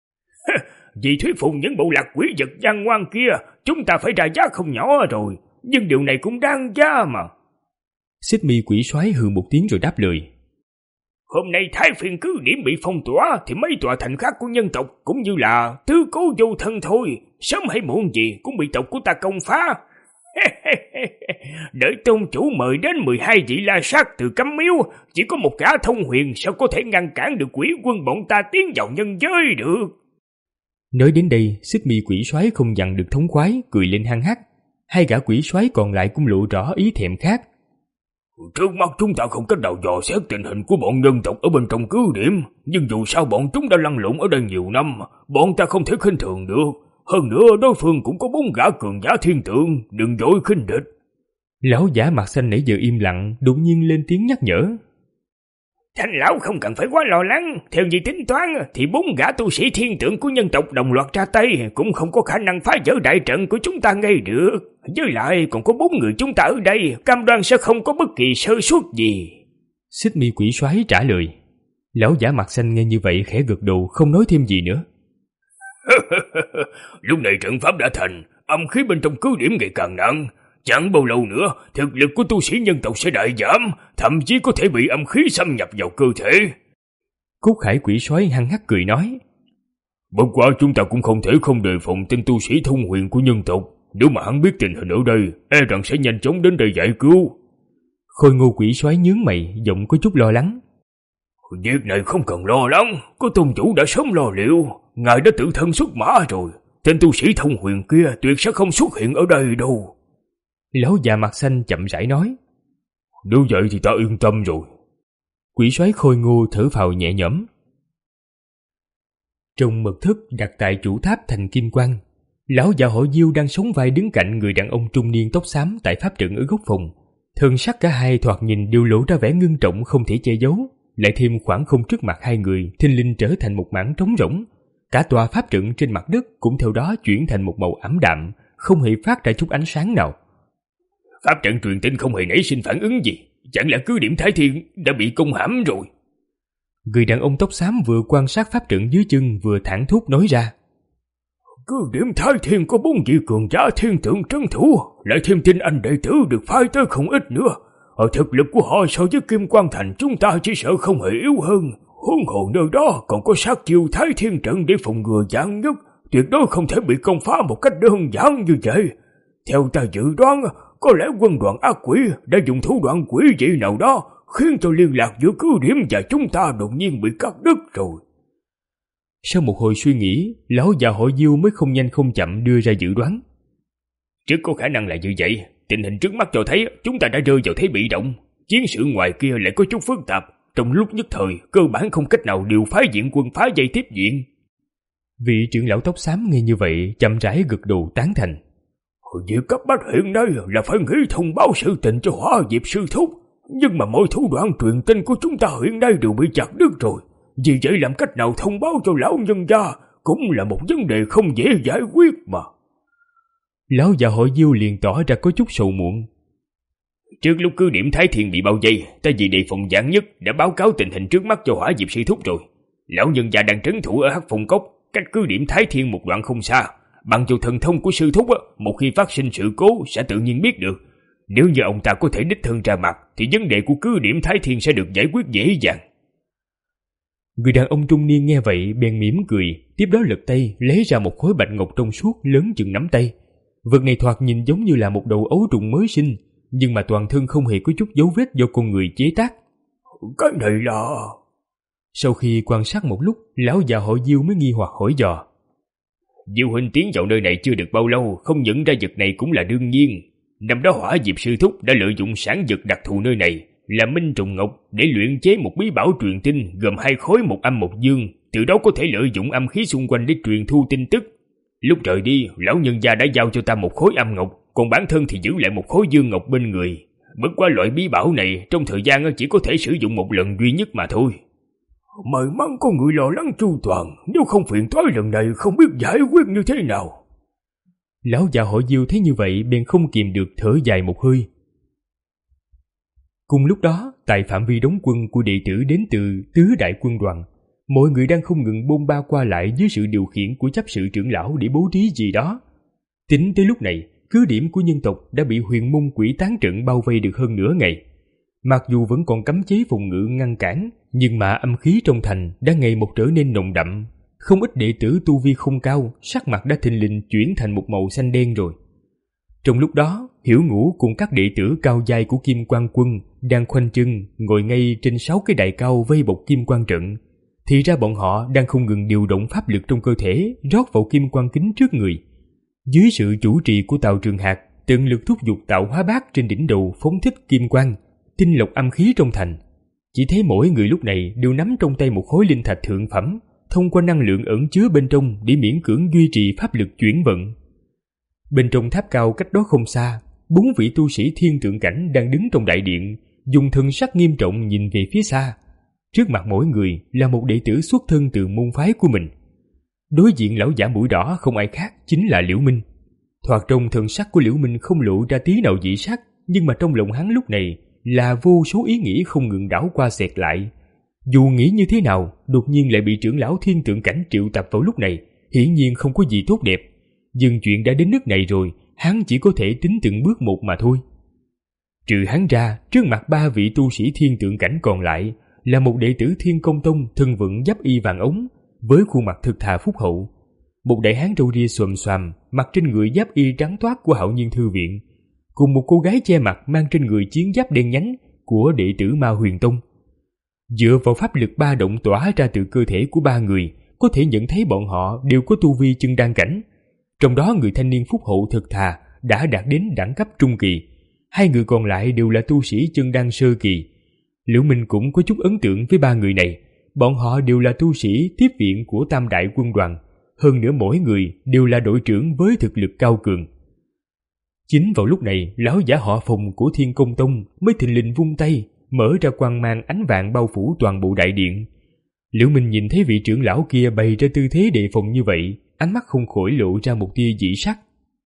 Vì thuyết phục những bộ lạc quỷ vật gian ngoan kia, chúng ta phải ra giá không nhỏ rồi, nhưng điều này cũng đáng giá mà. Xích Mi quỷ soái hừ một tiếng rồi đáp lời: Hôm nay Thái Phiên Cứ Điểm bị phong tỏa thì mấy tòa thành khác của nhân tộc cũng như là tứ cố vô thân thôi, sớm hay muộn gì cũng bị tộc của ta công phá. Đợi tôn chủ mời đến mười hai vị la sát từ cấm miếu, chỉ có một gã thông huyền sao có thể ngăn cản được quỷ quân bọn ta tiến vào nhân giới được. Nói đến đây, Xích Mi quỷ soái không dằn được thống khoái, cười lên hăng hắc. Hai gã quỷ soái còn lại cũng lộ rõ ý thèm khác. Trước mắt chúng ta không cách nào dò xét tình hình của bọn nhân tộc ở bên trong cứ điểm, nhưng dù sao bọn chúng đã lăn lộn ở đây nhiều năm, bọn ta không thể khinh thường được. Hơn nữa đối phương cũng có bốn gã cường giả thiên tượng, đừng vội khinh địch. Lão giả mặt xanh nãy giờ im lặng, đột nhiên lên tiếng nhắc nhở. Thanh lão không cần phải quá lo lắng, theo như tính toán thì bốn gã tu sĩ thiên tượng của nhân tộc đồng loạt ra tay cũng không có khả năng phá vỡ đại trận của chúng ta ngay được. Với lại còn có bốn người chúng ta ở đây, cam đoan sẽ không có bất kỳ sơ suất gì. Xích Mi quỷ soái trả lời. Lão giả mặt xanh nghe như vậy khẽ gật đầu, không nói thêm gì nữa. Lúc này trận pháp đã thành, âm khí bên trong cứ điểm ngày càng nặng. Chẳng bao lâu nữa, thực lực của tu sĩ nhân tộc sẽ đại giảm, thậm chí có thể bị âm khí xâm nhập vào cơ thể. Cốt Khải quỷ soái hăng hắc cười nói. Bất quá chúng ta cũng không thể không đề phòng tên tu sĩ thông huyền của nhân tộc. Nếu mà hắn biết tình hình ở đây, e rằng sẽ nhanh chóng đến đây giải cứu. Khôi Ngô quỷ soái nhướng mày, giọng có chút lo lắng. Việc này không cần lo lắng, có tôn chủ đã sớm lo liệu, ngài đã tự thân xuất mã rồi. Tên tu sĩ thông huyền kia tuyệt sẽ không xuất hiện ở đây đâu. Lão già mặt xanh chậm rãi nói. Nếu vậy thì ta yên tâm rồi. Quỷ soái Khôi Ngô thở phào nhẹ nhõm. Trong mật thất đặt tại chủ tháp thành kim quang, lão già họ Diêu đang sống vai đứng cạnh người đàn ông trung niên tóc xám tại pháp trận ở góc phòng. Thân sắc cả hai thoạt nhìn đều lộ ra vẻ ngưng trọng không thể che giấu, lại thêm khoảng không trước mặt hai người thình lình trở thành một mảng trống rỗng. Cả tòa pháp trận trên mặt đất cũng theo đó chuyển thành một màu ảm đạm, không hề phát ra chút ánh sáng nào. Pháp trận truyền tin không hề nảy sinh phản ứng gì, chẳng lẽ cứ điểm Thái Thiên đã bị công hãm rồi? Người đàn ông tóc xám vừa quan sát pháp trận dưới chân vừa thảng thốt nói ra. Cứ điểm Thái Thiên có bốn vị cường giả thiên tượng trấn thủ, lại thêm tin anh đệ tử được phái tới không ít nữa. Ở thực lực của họ so với Kim Quang Thành chúng ta chỉ sợ không hề yếu hơn. Huống hồ nơi đó còn có sát chiêu Thái Thiên trận để phòng ngừa vạn nhất, tuyệt đối không thể bị công phá một cách đơn giản như vậy. Theo ta dự đoán, có lẽ quân đoàn ác quỷ đã dùng thủ đoạn quỷ dị nào đó khiến cho liên lạc giữa cứ điểm và chúng ta đột nhiên bị cắt đứt rồi. Sau một hồi suy nghĩ, lão già họ Diêu mới không nhanh không chậm đưa ra dự đoán. Rất có khả năng là như vậy. Tình hình trước mắt cho thấy chúng ta đã rơi vào thế bị động. Chiến sự ngoài kia lại có chút phức tạp. Trong lúc nhất thời, cơ bản không cách nào điều phái diện quân phá dây tiếp viện. Vị trưởng lão tóc xám nghe như vậy, chậm rãi gật đầu tán thành. Việc cấp bách hiện nay là phải nghĩ thông báo sự tình cho Hỏa Diệp sư thúc. Nhưng mà mọi thủ đoạn truyền tin của chúng ta hiện nay đều bị chặt đứt rồi. Vì vậy làm cách nào thông báo cho lão nhân gia cũng là một vấn đề không dễ giải quyết mà. Lão già họ Diêu liền tỏ ra có chút sầu muộn. Trước lúc cứ điểm Thái Thiên bị bao vây, ta vì đề phòng vạn nhất đã báo cáo tình hình trước mắt cho Hỏa Diệp sư thúc rồi. Lão nhân gia đang trấn thủ ở Hắc Phong Cốc, cách cứ điểm Thái Thiên một đoạn không xa. Bằng vào thần thông của sư thúc, một khi phát sinh sự cố sẽ tự nhiên biết được. Nếu như ông ta có thể đích thân ra mặt, thì vấn đề của cứ điểm Thái Thiên sẽ được giải quyết dễ dàng. Người đàn ông trung niên nghe vậy bèn mỉm cười, tiếp đó lật tay lấy ra một khối bạch ngọc trong suốt lớn chừng nắm tay. Vật này thoạt nhìn giống như là một đầu ấu trùng mới sinh, nhưng mà toàn thân không hề có chút dấu vết do con người chế tác. Cái này là... Sau khi quan sát một lúc, lão già họ Diêu mới nghi hoặc hỏi dò. Diêu huynh tiến vào nơi này chưa được bao lâu, không nhận ra vật này cũng là đương nhiên. Năm đó Hỏa Diệp sư thúc đã lợi dụng sản vật đặc thù nơi này là Minh Trùng Ngọc để luyện chế một bí bảo truyền tin gồm hai khối một âm một dương, từ đó có thể lợi dụng âm khí xung quanh để truyền thu tin tức. Lúc rời đi, lão nhân gia đã giao cho ta một khối âm ngọc, còn bản thân thì giữ lại một khối dương ngọc bên người. Bất quá loại bí bảo này trong thời gian chỉ có thể sử dụng một lần duy nhất mà thôi. May mắn có người lo lắng chu toàn, nếu không phiền toái lần này không biết giải quyết như thế nào. Lão già họ Diêu thấy như vậy bèn không kìm được thở dài một hơi. Cùng lúc đó, tại phạm vi đóng quân của đệ tử đến từ tứ đại quân đoàn, mọi người đang không ngừng bôn ba qua lại dưới sự điều khiển của chấp sự trưởng lão để bố trí gì đó. Tính tới lúc này, cứ điểm của nhân tộc đã bị huyền môn quỷ tán trận bao vây được hơn nửa ngày. Mặc dù vẫn còn cấm chế phòng ngự ngăn cản, nhưng mà âm khí trong thành đã ngày một trở nên nồng đậm. Không ít đệ tử tu vi không cao, sắc mặt đã thình lình chuyển thành một màu xanh đen rồi. Trong lúc đó, Hiểu Ngũ cùng các đệ tử cao giai của Kim Quang Quân đang khoanh chân ngồi ngay trên sáu cái đài cao vây bọc Kim Quang trận. Thì ra bọn họ đang không ngừng điều động pháp lực trong cơ thể rót vào kim quang kính trước người. Dưới sự chủ trì của Tào Trường Hạc, tận lực thúc giục tạo hóa bát trên đỉnh đầu phóng thích kim quang, tinh lọc âm khí trong thành. Chỉ thấy mỗi người lúc này đều nắm trong tay một khối linh thạch thượng phẩm, thông qua năng lượng ẩn chứa bên trong để miễn cưỡng duy trì pháp lực chuyển vận. Bên trong tháp cao cách đó không xa, bốn vị tu sĩ thiên tượng cảnh đang đứng trong đại điện, dùng thần sắc nghiêm trọng nhìn về phía xa. Trước mặt mỗi người là một đệ tử xuất thân từ môn phái của mình. Đối diện lão giả mũi đỏ không ai khác chính là Liễu Minh. Thoạt trông thần sắc của Liễu Minh không lộ ra tí nào dị sắc, nhưng mà trong lòng hắn lúc này là vô số ý nghĩ không ngừng đảo qua xẹt lại. Dù nghĩ như thế nào, đột nhiên lại bị trưởng lão thiên tượng cảnh triệu tập vào lúc này, hiển nhiên không có gì tốt đẹp. Nhưng chuyện đã đến nước này rồi, hắn chỉ có thể tính từng bước một mà thôi. Trừ hắn ra, trước mặt ba vị tu sĩ thiên tượng cảnh còn lại là một đệ tử Thiên Công Tông thân vận giáp y vàng ống, với khuôn mặt thực thà phúc hậu. Một đại hán râu ria xồm xoàm, mặc trên người giáp y trắng toát của Hạo Nhiên Thư Viện, cùng một cô gái che mặt mang trên người chiến giáp đen nhánh của đệ tử Ma Huyền Tông. Dựa vào pháp lực ba động tỏa ra từ cơ thể của ba người, có thể nhận thấy bọn họ đều có tu vi chân đan cảnh. Trong đó người thanh niên phúc hậu thực thà đã đạt đến đẳng cấp trung kỳ, hai người còn lại đều là tu sĩ chân đan sơ kỳ. Liễu Minh cũng có chút ấn tượng với ba người này, bọn họ đều là tu sĩ tiếp viện của Tam Đại Quân đoàn, hơn nữa mỗi người đều là đội trưởng với thực lực cao cường. Chính vào lúc này, lão giả họ Phùng của Thiên Công Tông mới thình lình vung tay, mở ra quang mang ánh vàng bao phủ toàn bộ đại điện. Liễu Minh nhìn thấy vị trưởng lão kia bày ra tư thế đề phòng như vậy, ánh mắt không khỏi lộ ra một tia dị sắc.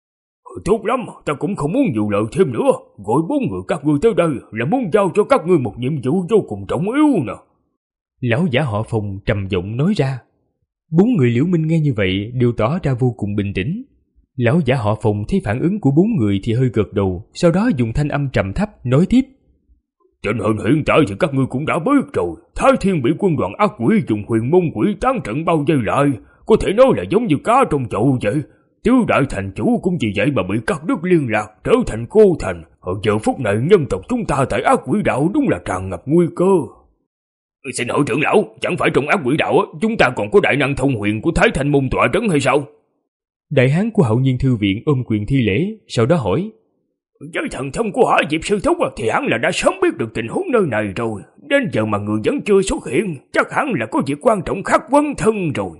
Tốt lắm, ta cũng không muốn nhiều lời thêm nữa. Gọi bốn người các ngươi tới đây là muốn giao cho các ngươi một nhiệm vụ vô cùng trọng yếu nè. Lão giả họ Phùng trầm giọng nói ra. Bốn người Liễu Minh nghe như vậy đều tỏ ra vô cùng bình tĩnh. Lão giả họ Phùng thấy phản ứng của bốn người thì hơi gật đầu, sau đó dùng thanh âm trầm thấp nói tiếp. Tình hình hiện tại thì các ngươi cũng đã biết rồi. Thái Thiên bị quân đoàn ác quỷ dùng huyền môn quỷ tán trận bao vây lại, có thể nói là giống như cá trong chậu vậy. Tứ đại thành chủ cũng vì vậy mà bị cắt đứt liên lạc, trở thành cô thành. Ở giờ phút này nhân tộc chúng ta tại ác quỷ đạo đúng là tràn ngập nguy cơ. Xin hỏi trưởng lão, chẳng phải trong ác quỷ đạo chúng ta còn có đại năng thông huyền của Thái Thanh môn tọa trấn hay sao? Đại hán của Hạo Nhiên Thư Viện ôm quyền thi lễ, sau đó hỏi. Với thần thông của Hỏa Diệp Sư Thúc thì hắn là đã sớm biết được tình huống nơi này rồi. Đến giờ mà người vẫn chưa xuất hiện, chắc hẳn là có việc quan trọng khác quấn thân rồi.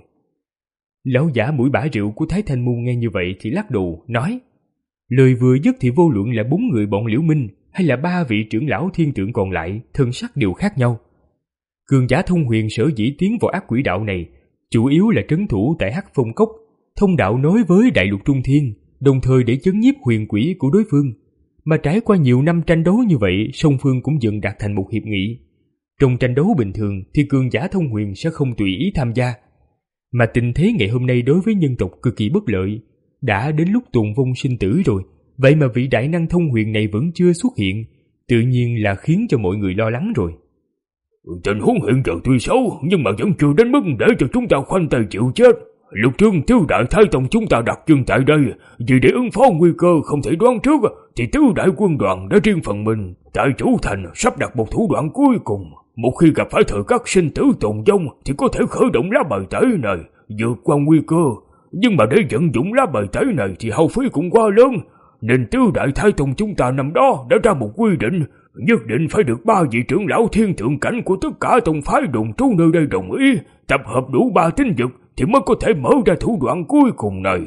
Lão giả mũi bả rượu của Thái Thanh môn nghe như vậy thì lắc đầu, nói. Lời vừa dứt thì vô luận là bốn người bọn Liễu Minh hay là ba vị trưởng lão thiên tượng còn lại, thân sắc đều khác nhau. Cường giả thông huyền sở dĩ tiến vào ác quỷ đạo này, chủ yếu là trấn thủ tại Hắc Phong Cốc, thông đạo nối với đại lục Trung Thiên, đồng thời để chấn nhiếp huyền quỷ của đối phương. Mà trải qua nhiều năm tranh đấu như vậy, song phương cũng dần đạt thành một hiệp nghị. Trong tranh đấu bình thường thì cường giả thông huyền sẽ không tùy ý tham gia. Mà tình thế ngày hôm nay đối với nhân tộc cực kỳ bất lợi, đã đến lúc tồn vong sinh tử rồi, vậy mà vị đại năng thông huyền này vẫn chưa xuất hiện, tự nhiên là khiến cho mọi người lo lắng rồi. Tình huống hiện giờ tuy xấu, nhưng mà vẫn chưa đến mức để cho chúng ta khoanh tay chịu chết. Lục trương tứ đại thái tông chúng ta đặt chân tại đây, vì để ứng phó nguy cơ không thể đoán trước, thì tứ đại quân đoàn đã riêng phần mình tại chủ thành sắp đặt một thủ đoạn cuối cùng. Một khi gặp phải thời khắc sinh tử tồn vong thì có thể khởi động lá bài tẩy này, vượt qua nguy cơ. Nhưng mà để vận dụng lá bài tẩy này thì hao phí cũng quá lớn, nên tứ đại thái tông chúng ta năm đó đã ra một quy định, nhất định phải được ba vị trưởng lão thiên tượng cảnh của tất cả tông phái đồn trú nơi đây đồng ý, tập hợp đủ ba tinh vực thì mới có thể mở ra thủ đoạn cuối cùng này.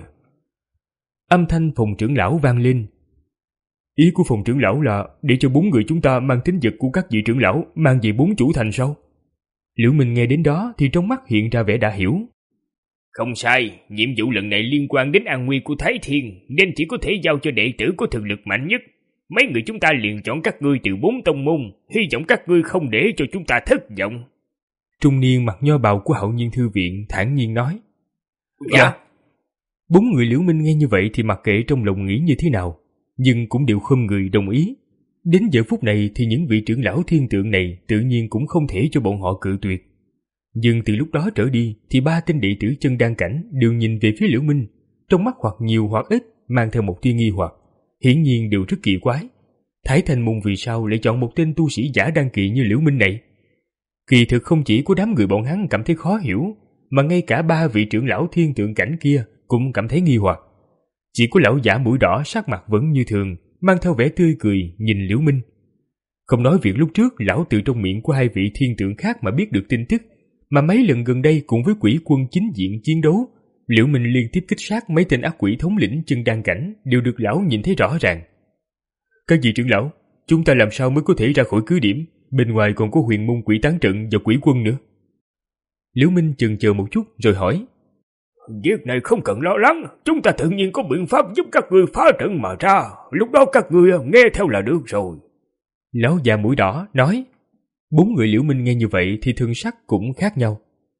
Âm thanh Phùng trưởng lão vang lên. Ý của Phùng trưởng lão là để cho bốn người chúng ta mang tính vật của các vị trưởng lão mang về bốn chủ thành sao? Liễu Minh nghe đến đó thì trong mắt hiện ra vẻ đã hiểu. Không sai, nhiệm vụ lần này liên quan đến an nguy của Thái Thiên, nên chỉ có thể giao cho đệ tử có thực lực mạnh nhất. Mấy người chúng ta liền chọn các ngươi từ bốn tông môn, hy vọng các ngươi không để cho chúng ta thất vọng. Trung niên mặc nho bào của Hạo Nhiên Thư Viện thản nhiên nói. Dạ. Bốn người Liễu Minh nghe như vậy thì mặc kệ trong lòng nghĩ như thế nào, nhưng cũng đều khom người đồng ý. Đến giờ phút này thì những vị trưởng lão thiên tượng này tự nhiên cũng không thể cho bọn họ cự tuyệt. Nhưng từ lúc đó trở đi thì ba tên đệ tử chân đan cảnh đều nhìn về phía Liễu Minh, trong mắt hoặc nhiều hoặc ít mang theo một tia nghi hoặc, hiển nhiên đều rất kỳ quái. Thái Thanh Môn vì sao lại chọn một tên tu sĩ giả đan kỳ như Liễu Minh này? Kỳ thực không chỉ có đám người bọn hắn cảm thấy khó hiểu, mà ngay cả ba vị trưởng lão thiên tượng cảnh kia cũng cảm thấy nghi hoặc. Chỉ có lão giả mũi đỏ sắc mặt vẫn như thường, mang theo vẻ tươi cười nhìn Liễu Minh. Không nói việc lúc trước lão từ trong miệng của hai vị thiên tượng khác mà biết được tin tức, mà mấy lần gần đây cùng với quỷ quân chính diện chiến đấu, Liễu Minh liên tiếp kích sát mấy tên ác quỷ thống lĩnh chân đan cảnh đều được lão nhìn thấy rõ ràng. Các vị trưởng lão, chúng ta làm sao mới có thể ra khỏi cứ điểm? Bên ngoài còn có huyền môn quỷ tán trận và quỷ quân nữa. Liễu Minh chần chờ một chút rồi hỏi. Việc này không cần lo lắng, chúng ta tự nhiên có biện pháp giúp các ngươi phá trận mà ra, lúc đó các ngươi nghe theo là được rồi. Lão già mũi đỏ nói. Bốn người Liễu Minh nghe như vậy thì thân sắc cũng khác nhau.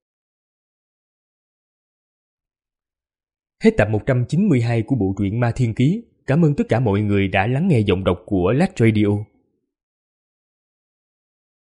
Hết tập một trăm chín mươi hai của bộ truyện Ma Thiên Ký. Cảm ơn tất cả mọi người đã lắng nghe giọng đọc của Lách Radio.